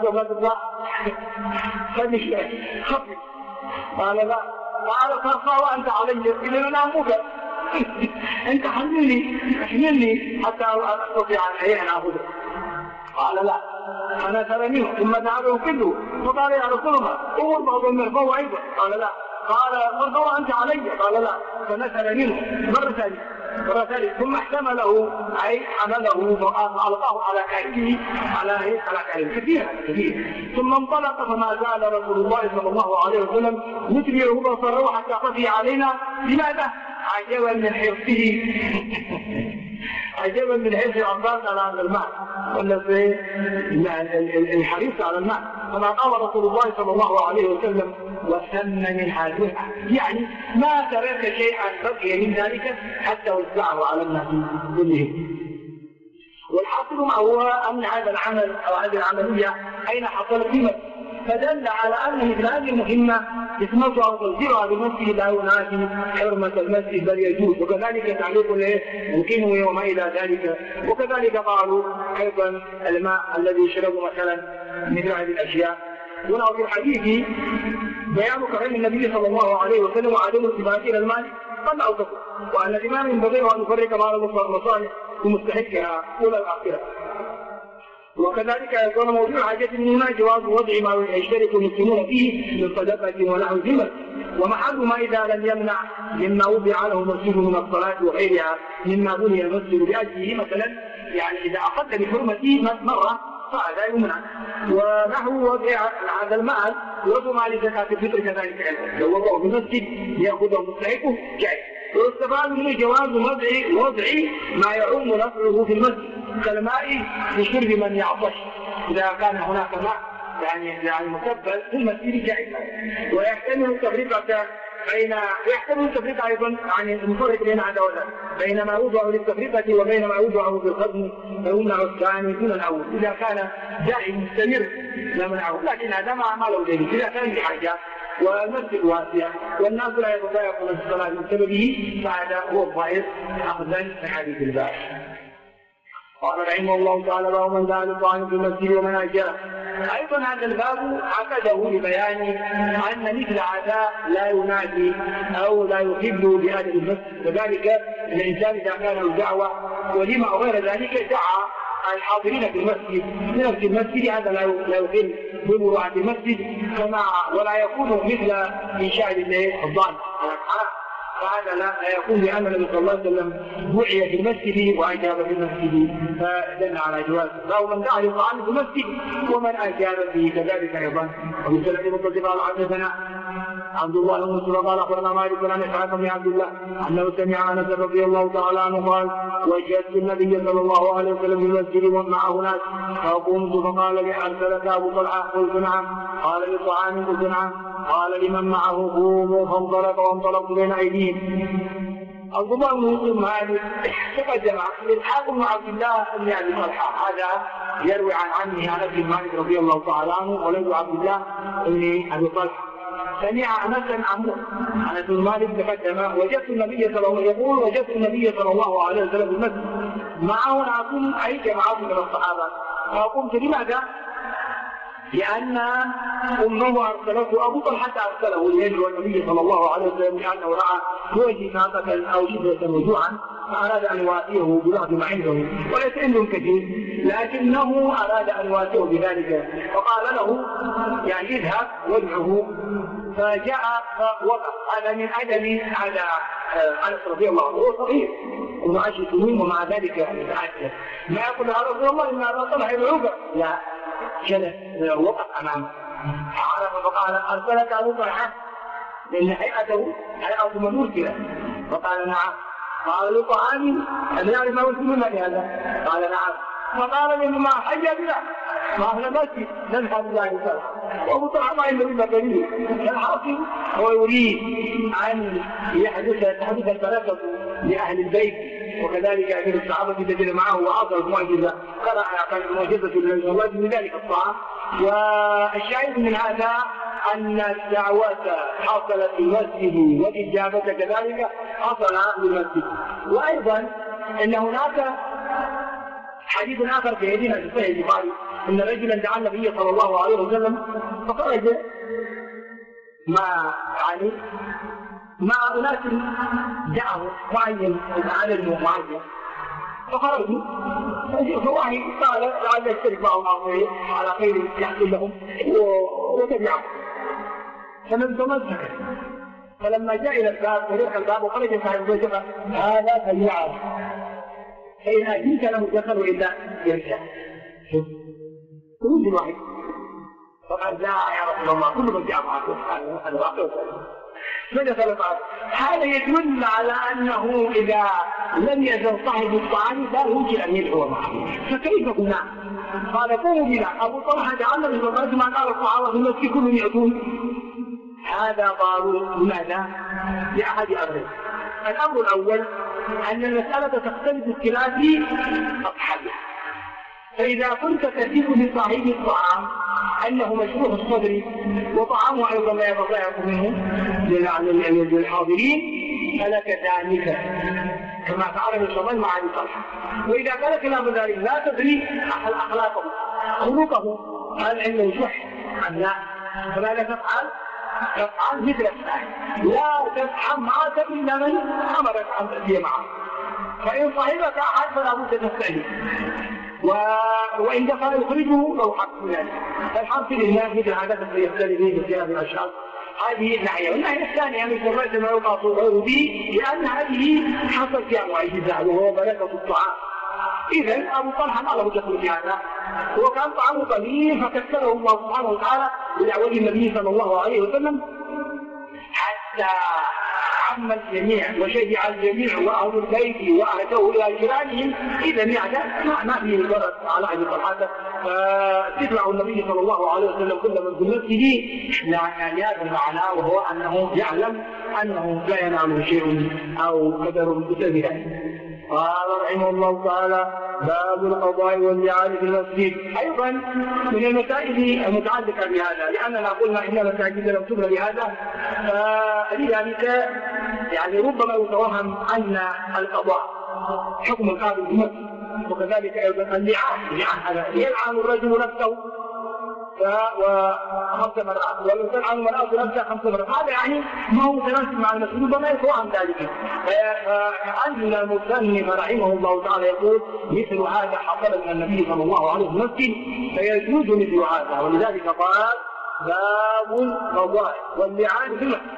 خفف، قال لا، قال ترفع وأنت علي إذن أنا أمك أنت حملني حتى أستطيع أن أخذه، قال لا، أنا ترى منه ثم ذهب كله، فقال يا رسول الله أمر بعضهم يرفعه أيضا، قال لا، قال ترفع وأنت علي، قال لا، فنزل منه مرة ثانية ثم احتمله أي حمله فألقاه على كعبه على كعبه كثير، ثم انطلق فما زال رسول الله صلى الله عليه وسلم يتبعه بصره حتى خفي علينا. لماذا؟ عجبا من حرص العباس على هذا المال والذي الحريص على المال، كما قال رسول الله صلى الله عليه وسلم وثمن الحاجة، يعني ما ترك شيئا بقي من ذلك حتى وزعه على الناس كلهم. والحاصل ما هو أن هذا العمل أو هذه العملية أين حصلت فيه، فدل على أن مثل هذه المهمة اسمتها وتوزيرها بمسجد لا ينافي حرمة المسجد بل يجوز، وكذلك تعليق يمكنه وما إلى ذلك. وكذلك قالوا أيضا الماء الذي يشرب مثلا مثل هذه الأشياء. هنا في الحديث بيان كرم النبي صلى الله عليه وسلم وعدم التفات إلى المال قل أو تكون، وأن الإمام ينبغي أن يفرق بين المصالح ومستحقها أولى الآخرة. وكذلك يكون موضوع حاجة هنا جواز وضع ما يشترك المسلمون فيه من صدقة ونحو ذمة، ومحل ما إذا لم يمنع مما وضع له المسجد من الصلاة وغيرها مما بني المسجد بأجله، مثلا يعني إذا أخذت بحرمته مرة فهذا يمنع. ونحو وضع هذا المال وضع مال زكاة الفطر كذلك، لو وضعه في المسجد ليأخذه مستحقه جائز. ويستفاد منه جواز وضع ما يعم نفعه في المسجد كالماء لشرب من يعطش، إذا كان هناك ماء يعني مكبل في المسجد جائز. ويحتمل التفريق أيضا يعني نفرق بين هذا وذاك، بين ما يوضع للتفريقة وبين ما يوضع بالخزن فيمنع الثاني دون الأول. إذا كان دائم مستمر لا منعه، لكن هذا ما له دليل إذا كان بحاجة والمسجد واسع والناس لا يتضايقون في الصلاة من سببه، فهذا هو الظاهر أخذا من حديث الباب. قال رحمه الله تعالى: باب من دعا للطعام في المسجد ومن أجره. أيضا هذا الباب عقده لبيان أن مثل هذا لا ينادي أو لا يحب بأهل المسجد، وذلك الإنسان إذا كان له دعوة ولما أو غير ذلك دعا الحاضرين في المسجد من في المسجد، هذا لا يحب بمروءة المسجد كما ولا يكون مثل إنشاء الضال، فهذا لا يكون، لأن النبي صلى الله عليه وسلم دعي في المسجد وأجاب في المسجد، فدل على جواز. فهو من دعا للطعام في المسجد ومن أجاب فيه كذلك أيضا. ومن سنة المتصل قال حدثنا عبد الله بن مسلم قال أخبرنا مالك عن إسحاق بن عبد الله أنه سمع أنس رضي الله تعالى عنه قال: وجدت النبي صلى الله عليه وسلم في المسجد ومعه ناس، فقمت فقال لي: أرسلك أبو طلحة؟ قلت: نعم. قال: للطعام؟ قلت: نعم. قال: لمن معه؟ قوموا. فانطلقت بين أيديهم. عبد الله بن مسلم هذا تقدم إسحاق بن عبد الله بن أبي طلحة، هذا يروي عن عمه أنس بن مالك رضي الله تعالى عنه ولد عبد الله بن أبي طلحة. سمع أنسا عمه أنس بن مالك تقدم: وجدت النبي صلى الله عليه وسلم في المسجد معه ناس أي جماعة من الصحابة. فقمت: لماذا؟ لأن أمه أرسلته، أبو طلحة أرسله ليدعو النبي صلى الله عليه وسلم لأنه رأى بوجه ناقة أو شبهة وجوعا، فأراد أن يواتيه ببعض ما عنده، وليس عنده كثير، لكنه أراد أن يواتيه بذلك، فقال له: يعني اذهب وادعه. فجاء فوقف. هذا من أدب على أنس رضي الله عنه، هو صغير ابن 10 سنين ومع ذلك يتعجب، ما يقول: يا رسول الله إن أبا طلحة يدعوك، لا، جلس وقف أمامه فعرف فقال: أرسلك أبو طلحة؟ لأن هيئته هيئة مرسلة. فقال: نعم. قال: له طعامي؟ أن يعرف ما مسلم لهذا؟ قال: نعم. فقال: لما حي بنا ما احنا مسجد نذهب الله تعالى، وابو طلحه ما عنده الا دليل. الحاصل هو يريد ان تحدث البركه لاهل البيت، وكذلك امير الصحابه الذين معه واعطوا معجزه قرأ كانت معجزه لله من ذلك الطعام. والشاهد من هذا ان الدعوه حصلت في المسجد والاجابه كذلك حصل في المسجد. وايضا ان هناك حديث آخر في يدنا في صحيح البخاري أن رجلا دعا النبي صلى الله عليه وسلم فخرج مع أناس دعوا معين عدد معين، فخرجوا فواحد قال: لعل يشترك معهم على خير يحصل لهم، وتبعهم. فلم تمسك. فلما جاء إلى الباب وريح الباب وخرج صاحب الوجه: هذا فليعرف، فإن أجيك له دخل إلا يرجع. كل واحد فقال: لا يا رسول الله، كل من جاء معكم الواقع. فدخل بعد. هذا يدل على أنه إذا لم يزل صاحب الطعام لا يمكن أن يدعو معه، فكيف قلنا؟ قال: قوموا بنا. أبو طلحة جعلنا من الرجل ما قال الصحابة في المسجد كلهم يأتون. هذا قالوا لماذا؟ لأحد أمرين. الأمر الأول أن المسألة تختلف باختلاف أصحابها، فإذا كنت تجد لصاحب الطعام أنه مشروح الصدر وطعامه أيضا لا يتضايق منه للحاضرين فلك ذلك كما فعل ابن صلى مع أبي طلحة. وإذا كان خلاف ذلك لا تدري أخلاقه خلقه، هل عنده شح أم لا، فماذا تفعل؟ تفعل مثل الثاني، لا تفحم معك إلا من أمرك أن تأتي معه، فإن صاحبك أحد فلا بد تستأذن، وإن دخل يخرجه لو حق ذلك. فالحمد لله مثل هذا يختلف فيه باختلاف الأشخاص. هذه الناحية. والناحية الثانية من كرة ما يقع صغير به، لأن هذه حصل فيها معجزة وهو بركة الطعام. إذن أبو طلحة ما له دخل في هذا، وكان طعامه قليل فكسره الله سبحانه وتعالى بدعوة النبي صلى الله عليه وسلم حتى عم الجميع وشجع الجميع وأهل البيت وأهدوا إلى جيرانهم. إذا يعني ما فيه ضرر على أهل طلحة، فتتبع النبي صلى الله عليه وسلم كل من في نفسه لهذا المعنى، وهو أنه يعلم أنه لا يناله شيء أو قدر بسببه. قال رحمه الله تعالى: باب القضاء واللعان في المسجد. أيضا من المسائل المتعلقة بهذا، لأننا قلنا إن المساجد لم تبنى بهذا، فلذلك يعني ربما يتوهم أن القضاء حكم القاضي في المسجد، وكذلك أيضا اللعان يلعن الرجل نفسه و5 مرات، ولو تلعن المرأة نفسها 5 مرات، هذا يعني ما هو متناسب مع المسجد، ربما يتوهم ذلك. فأن المصنف رحمه الله تعالى يقول: مثل هذا حصل من النبي صلى الله عليه وسلم المسجد، فيجوز مثل هذا. ولذلك قال: باب القضاء واللعان في المسجد.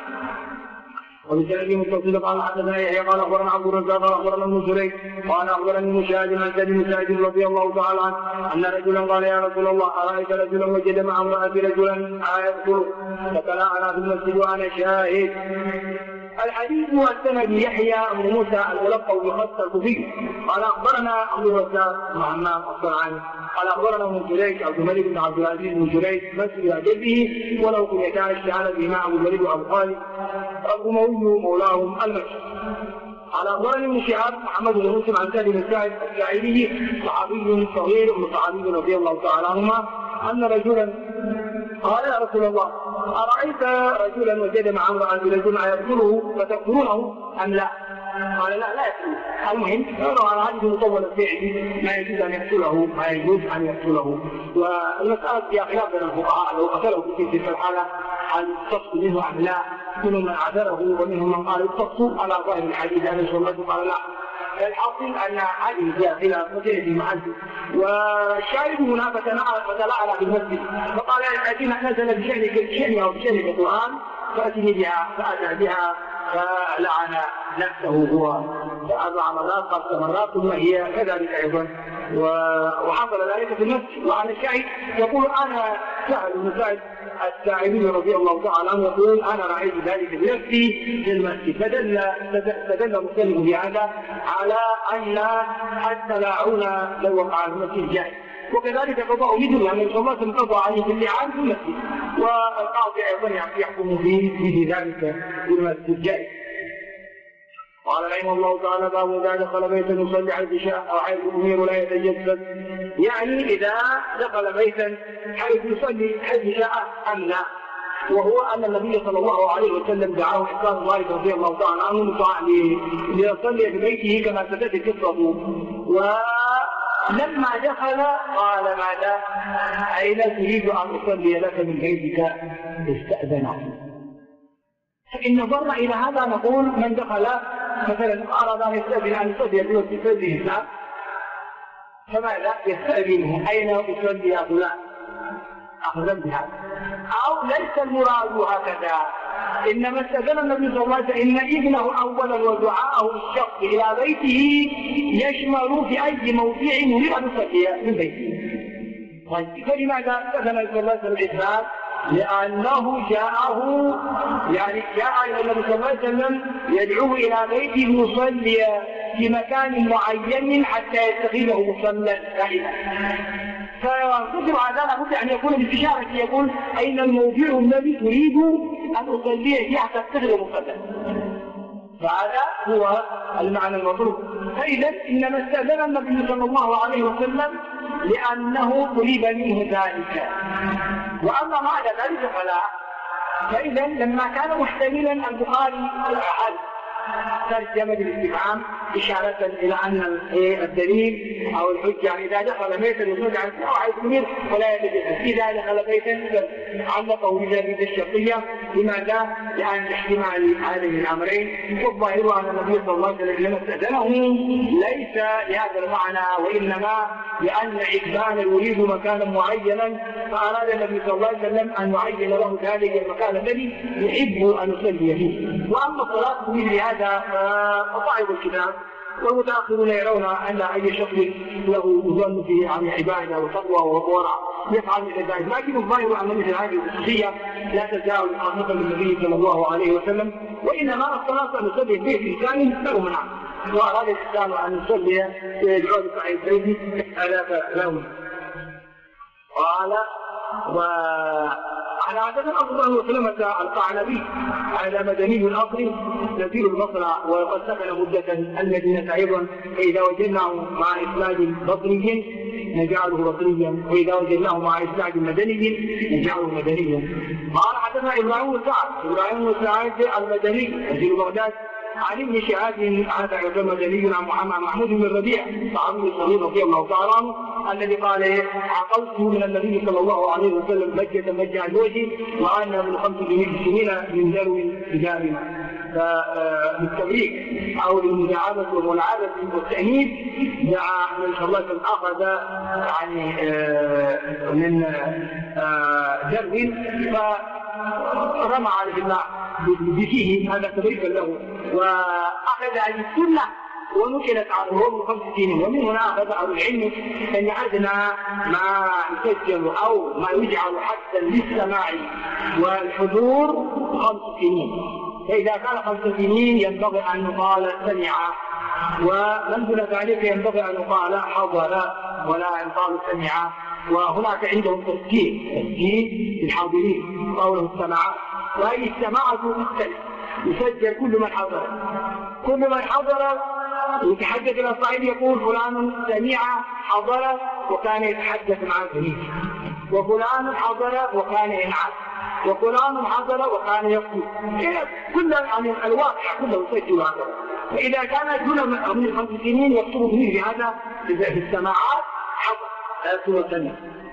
وبسند متصل قال: حدثنا يحيى قال اخبرنا عبد الرزاق قال اخبرنا ابن جريج قال اخبرني مشاهد عن سعد بن سعد رضي الله تعالى عنه ان رجلا قال: يا رسول الله، ارايت رجلا وجد مع امراه رجلا يذكر فتلاعنا في المسجد وانا شاهد. الحديث هو السند يحيى بن موسى الملقب بخط الكوفي قال اخبرنا عبد الرزاق بن حمام الصنعاني قال اخبرنا ابن جريج عبد الملك بن عبد العزيز بن جريج مسجد جده ولو كنيتان اشتهر بهما ابو الملك وابو خالد الأموي مولاهم المشهور. على أخبرني ابن شهاب محمد بن مسلم عن سعد بن سعد الساعدي صحابي صغير ابن صحابي رضي الله تعالى عنهما أن رجلا قال: يا رسول الله، أرأيت رجلا وجد مع امرأة رجل يقتله فتقتلونه أم لا؟ قال: لا يقتله. المهم على هذه مطولة الفعل ما يجوز أن يقتله، ما يجوز أن يقتله. والمسألة فيها خلاف بين الفقهاء، لو قتله في تلك الحالة هل تصل منه أم لا؟ منهم من عذره ومنهم من قال تصل على ظاهر الحديث أن رسول الله قال لا. الحاصل أن هذه فيها خلاف وتأتي معه. والشاهد هنا فتلاعن في المسجد فقال: يا نزل بشأنك أو بشأنك القرآن فأتني بها، فأتى بها فلعن نفسه هو 4 مرات 5 مرات ثم هي كذلك أيضا. وحصل ذلك في المسجد. وعن الشاهد يقول: أنا سهل بن سعد الساعدي رضي الله تعالى عنه يقول: أنا رأيت ذلك بنفسي في المسجد. فدل مسلم بهذا على أن التلاعن لو وقع في المسجد جائز، وكذلك قضاء مثل أن صلى الله عليه وسلم قضى عليه باللعان في المسجد، والقاضي أيضا يحكم في ذلك في المسجد جائز. قال رحمه الله تعالى: باب إذا دخل بيتا يصلي حيث شاء أو حيث أمير لا يتجسد، يعني إذا دخل بيتا حيث يصلي حيث شاء أم لا. وهو أن النبي صلى الله عليه وسلم دعاه حسان مالك رضي الله تعالى عنه ليصلي في بيته كما ستأتي قصته. ولما دخل قال: ماذا؟ أين تريد أن أصلي لك من بيتك؟ استأذنه. فإن نظرنا إلى هذا نقول: من دخل مثلا أراد أن يستأذن أن يصلي في بيته فماذا؟ يستأذنه: أين أصلي يا فلان؟ أخذا بها. أو ليس المراد هكذا، إنما استأذن النبي صلى الله عليه وسلم إن ابنه أولا ودعاءه الشخص إلى بيته يشمل في أي موضع يريد أن يصلي من بيته. طيب فلماذا استأذن صلى الله عليه وسلم الإسلام؟ لأنه جاءه يعني جاء إلى النبي صلى الله عليه وسلم يدعوه إلى بيته ليصلي في مكان معين حتى يتخذه مصلى دائما. فقدر هذا لابد أن يكون باستشارة، يقول: أين الموضوع الذي تريد أن أصلي فيه حتى تتخذه مصلى؟ فهذا هو المعنى المطلوب. فإذا إنما استأذن النبي صلى الله عليه وسلم لأنه طلب منه ذلك، وأما بعد ذلك فلا. فإذا لما كان محتملا البخاري الأحد ترجمة الاستفهام إشارة إلى أن الدليل أو الحجة إذا دخل بيتا يصلي عن أو حيث أمير ولا يتجسد، إذا دخل بيتا علقه بذلك الشرطية. لماذا؟ لأن احتمال هذين الأمرين، والظاهر أن النبي صلى الله عليه وسلم لما استأذنه ليس لهذا المعنى، وإنما لأن عتبان يريد مكانا معينا، فأراد النبي صلى الله عليه وسلم أن يعين له ذلك المكان الذي يحب أن يصلي فيه. وأما الصلاة بمثل هذا فصاحب الكتاب والمتأخرون يرون أن أي شخص له يظن فيه عن عبادة وتقوى وورع يفعل مثل ذلك، لكن الظاهر أن مثل هذه الخصوصية لا تزال خاصة بالنبي صلى الله عليه وسلم، وإنما الصلاة أن يصلي به إنسان له منع، وأراد الإنسان أن يصلي بجوز صحيحين لا منع. قال على عدد أفضل وسلمة القعنبي على مدني الأصل نزيل البصرة، وقد سكن مدة المدينة أيضا، فإذا وجدناه مع إسناد بصري نجعله بصريا، وإذا وجدناه مع إسناد مدني نجعله مدنيا. قال حدثنا إبراهيم بن سعد المدني نزيل بغداد عن ابن شهاب هذا مدني عن محمود بن الربيع صحابي الصغير رضي الله تعالى عنه الذي قال عقلت من النبي صلى الله عليه وسلم مجة الوجه وأنا من 500 سنين من ذروي إدارنا. فبالتبريك أو للمداعبة والملاعبة والتأنيب دعا من صلى الله عليه وسلم أخذ يعني من درب فرمى عليه الماء بفيه، هذا تبريكا له، وأخذ عن السنة ونكلت عنه وهو 5 سنين. ومن هنا أخذ أهل العلم أن أدنى ما يسجل أو ما يجعل حتى للسماع والحضور 5 سنين، فإذا كان 5 سنين ينبغي أن يقال سمع، ومن دون ذلك ينبغي أن يقال حضر ولا يقال سمع. وهناك عندهم تسجيل للحاضرين قوله السمع، وهي السماعة مختلف، يسجل كل من حضر يتحدث إلى الصعيد يقول فلان سمع حضر وكان يتحدث مع الجميع، وفلان حضر وكان ينعس، وفلان حضر وكان يقول، كل يعني الواقع كله يسجل هذا. فإذا كان دون من 5 سنين يكتب به هذا في السماعات حضر لا يكتب سمع،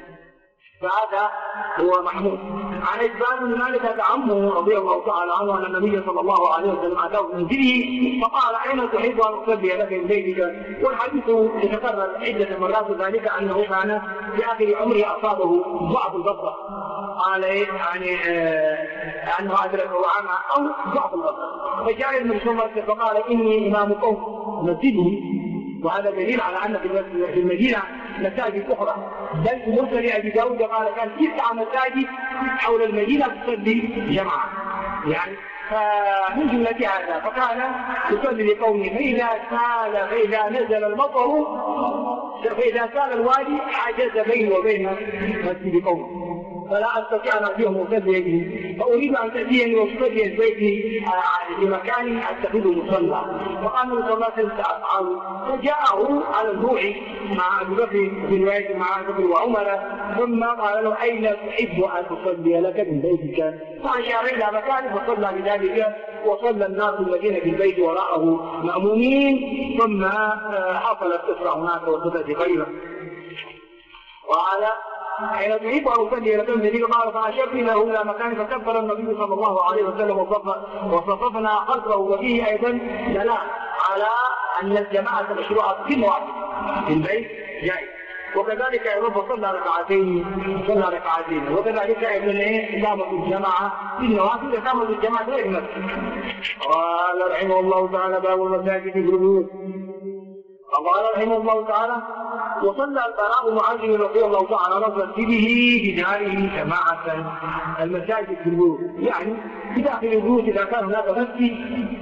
فهذا هو محمود. عن عتبان بن مالك هذا عمه رضي الله تعالى عنه أن النبي صلى الله عليه وسلم أتاه من منزله فقال أين تحب أن أصلي لك من بيتك؟ والحديث يتكرر عدة مرات، ذلك أنه كان في آخر عمره أصابه ضعف البصر، قال يعني أنه أدركه عامة أو ضعف البصر، فجاء النبي صلى الله عليه وسلم فقال إني إمام قوم مسجدي، وهذا دليل على أن في المدينة مساجد أخرى، بل في مرسل أبي داود قال كان 9 مساجد حول المدينة تصلي جماعة، يعني فمن جملة هذا فكان يصلي لقومه فإذا نزل المطر فإذا كان الوادي حاجز بينه وبين مسجد قومه، فلا أستطيع أن أتيهم وأصلي به، فأريد أن تأتيني وأصلي البيت في مكان أتخذه مصلى، فقال النبي صلى الله عليه وسلم سأفعل، فجاءه على الروع مع أبي بكر في رواية مع أبي بكر وعمر، ثم قال له أين تحب أن تصلي لك من بيتك؟ فأشار إلى مكان فصلى بذلك، وصلى الناس الذين في البيت وراءه مأمومين، ثم حصلت أسرة هناك وصلت غيره. وقال حين تحب أن أصلي لك من بيتك؟ قال فأشرت له إلى مكان فكبر النبي صلى الله عليه وسلم وصففنا خلفه، وفيه أيضا دلالة على أن الجماعة مشروعة في واحد في البيت جائز، وكذلك أيضا صلى ركعتين، وكذلك أيضا إقامة الجماعة في النوافل، إقامة الجماعة غير المسجد. قال رحمه الله تعالى باب المساجد في البيوت. قال رحمه الله تعالى وصلى البراء بن عازب رضي الله تعالى عنه مسجده بداره جماعة. المساجد في البيوت يعني في داخل البيوت، إذا كان هناك مسجد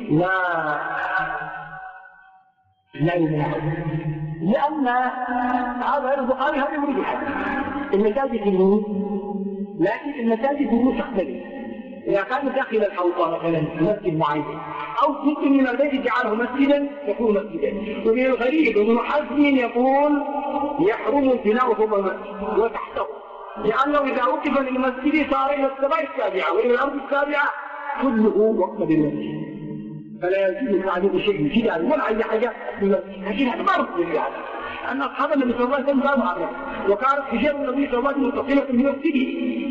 لا يمنع، لأن هذا البخاري هذا يريد المساجد في البيوت، لكن المساجد في البيوت تختلف. إذا كان داخل الحوطة مثلا مسجد معين، أو جزء من البيت جعله مسجدا يكون مسجدا. ومن الغريب ومن حزم يقول يحرم البناء فوق المسجد وتحته، لأنه إذا وقف للمسجد صار إلى السماء السابعة وإلى الأرض السابعة كله وقف للمسجد، فلا يجوز تعليق شيء كذا ولا أي حاجة للمسجد. لكن هذا ما رفض لهذا، أن أصحاب النبي صلى الله عليه وسلم كانوا هذا، وكانت حجاب النبي صلى الله عليه وسلم متصلة بمسجده،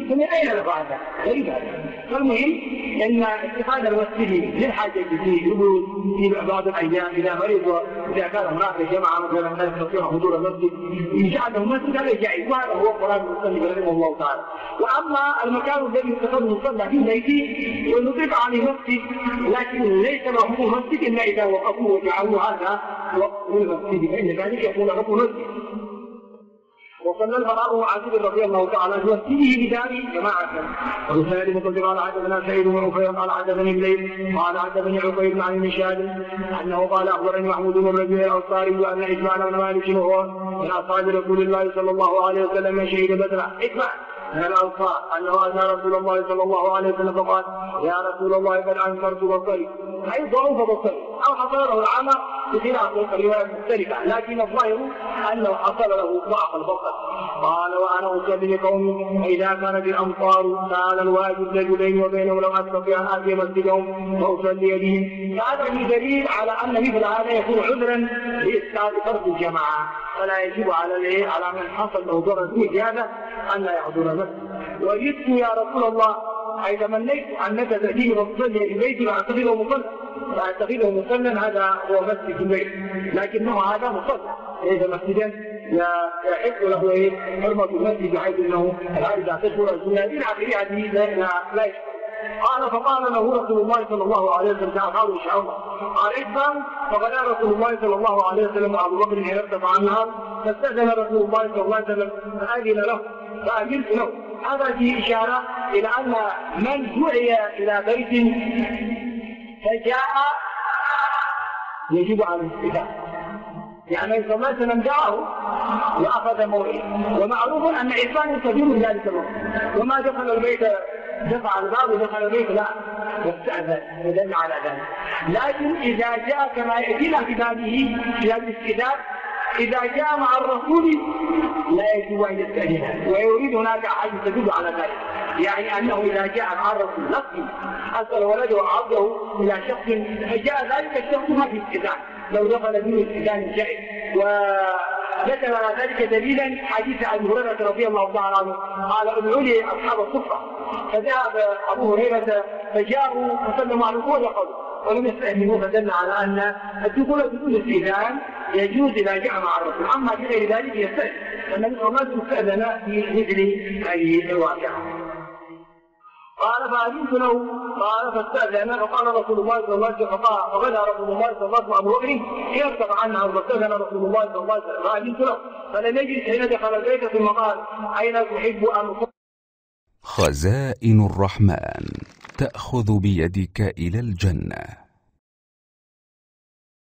فمن أين له هذا؟ غريب هذا. فالمهم أن اتخاذ المسجد للحاجة في وجود في بعض الأيام إذا مريض وإذا كان هناك جماعة مثلا لا يستطيع حضور المسجد يجعله مسجد هذا جائز، وهذا هو قرار المصنف رحمه الله تعالى. وأما المكان الذي اتخذه المصلى في بيته ونطلق عليه مسجد لكن ليس له مسجد إلا إذا وقفوا وجعلوا هذا وقف للمسجد، فإن ذلك يكون له مسجد. وصلى البراء عازب رضي الله تعالى في مسجده بدار جماعة. وسائل مقدر قال حدثنا سعيد بن عفير قال حدثني الليل قال حدثني عقيل عن المشاد انه قال اخبرني محمود بن ربيع الانصاري ان اسماعيل بن مالك وهو من اصحاب رسول الله صلى الله عليه وسلم شهد بدرا. اسمع من الانصار انه اتى رسول الله صلى الله عليه وسلم فقال يا رسول الله قد انكرت بصري، اي ضعف بصري او حصل له العمى بخلاف الروايه مختلفه، لكن الظاهر انه حصل له ضعف البصر. قال وانا اصلي لقومي فاذا كانت الامطار سال الواجب رجلين وبينهم لو استطيع ان اتي مسجدهم واصلي بهم. فهذا في دليل على ان مثل هذا يكون عذرا لاسقاط فرض الجماعه، فلا يجب على من حصل له ضرر في هذا ان لا يحضر المسجد. وجدت يا رسول الله اي تمنيت انك تاتيه وتصلي في بيتي فاعتقده مصلى، هذا هو مسجد البيت، لكنه هذا مصلى ليس مسجدا يحق له حرمه المسجد بحيث انه اذا تشهر السنه دي العقيده لا يشهر. قال فقال له رسول الله صلى الله عليه وسلم تعالوا ان شاء الله قال اسلم. فغدا رسول الله صلى الله عليه وسلم وابو بكر حين ارتفع النهار فاستاذن رسول الله صلى الله عليه وسلم فاذن له فاذنت له. هذا فيه اشاره الى ان من دعي الى بيت فجاء يجب على الاستئذان، يعني صلى الله عليه وسلم دعاه واخذ موعد، ومعروف ان عصام يستجيب ذلك الوقت، وما دخل البيت دفع الباب ودخل البيت لا يستأذن ودل على ذلك. لكن اذا جاء كما ياتينا في بابه في هذا الاستئذان اذا جاء مع الرسول لا يجب ان يستأذن، ويريد هناك احاديث تدل على ذلك، يعني انه اذا جاء مع الرسول نفسه ارسل ولده وعرضه الى شخص فجاء ذلك الشخص ما في استئذان، لو دخل به استئذان جائز. وذكر على ذلك دليلا حديث ابي هريره رضي الله تعالى عنه قال ادعوا لي اصحاب الصفه، فذهب ابو هريره فجاءوا فسلموا على الركوع ودخلوا ولم يستأذنوا، فدل على ان الدخول بدون استئذان يجوز اذا جاء مع الرسول، اما في غير ذلك يستأذن، والنبي صلى الله عليه وسلم استأذن في مثل هذه الواقعه. قال فأذنت له قال فاستأذن فقال رسول الله صلى الله عليه وسلم فغدا رسول الله صلى الله عليه وسلم أبو بكر يرتفع عنها فاستأذن رسول الله صلى الله عليه وسلم فأذنت له فلم يجلس حين دخل البيت ثم قال أين تحب أن خزائن الرحمن تأخذ بيدك إلى الجنة.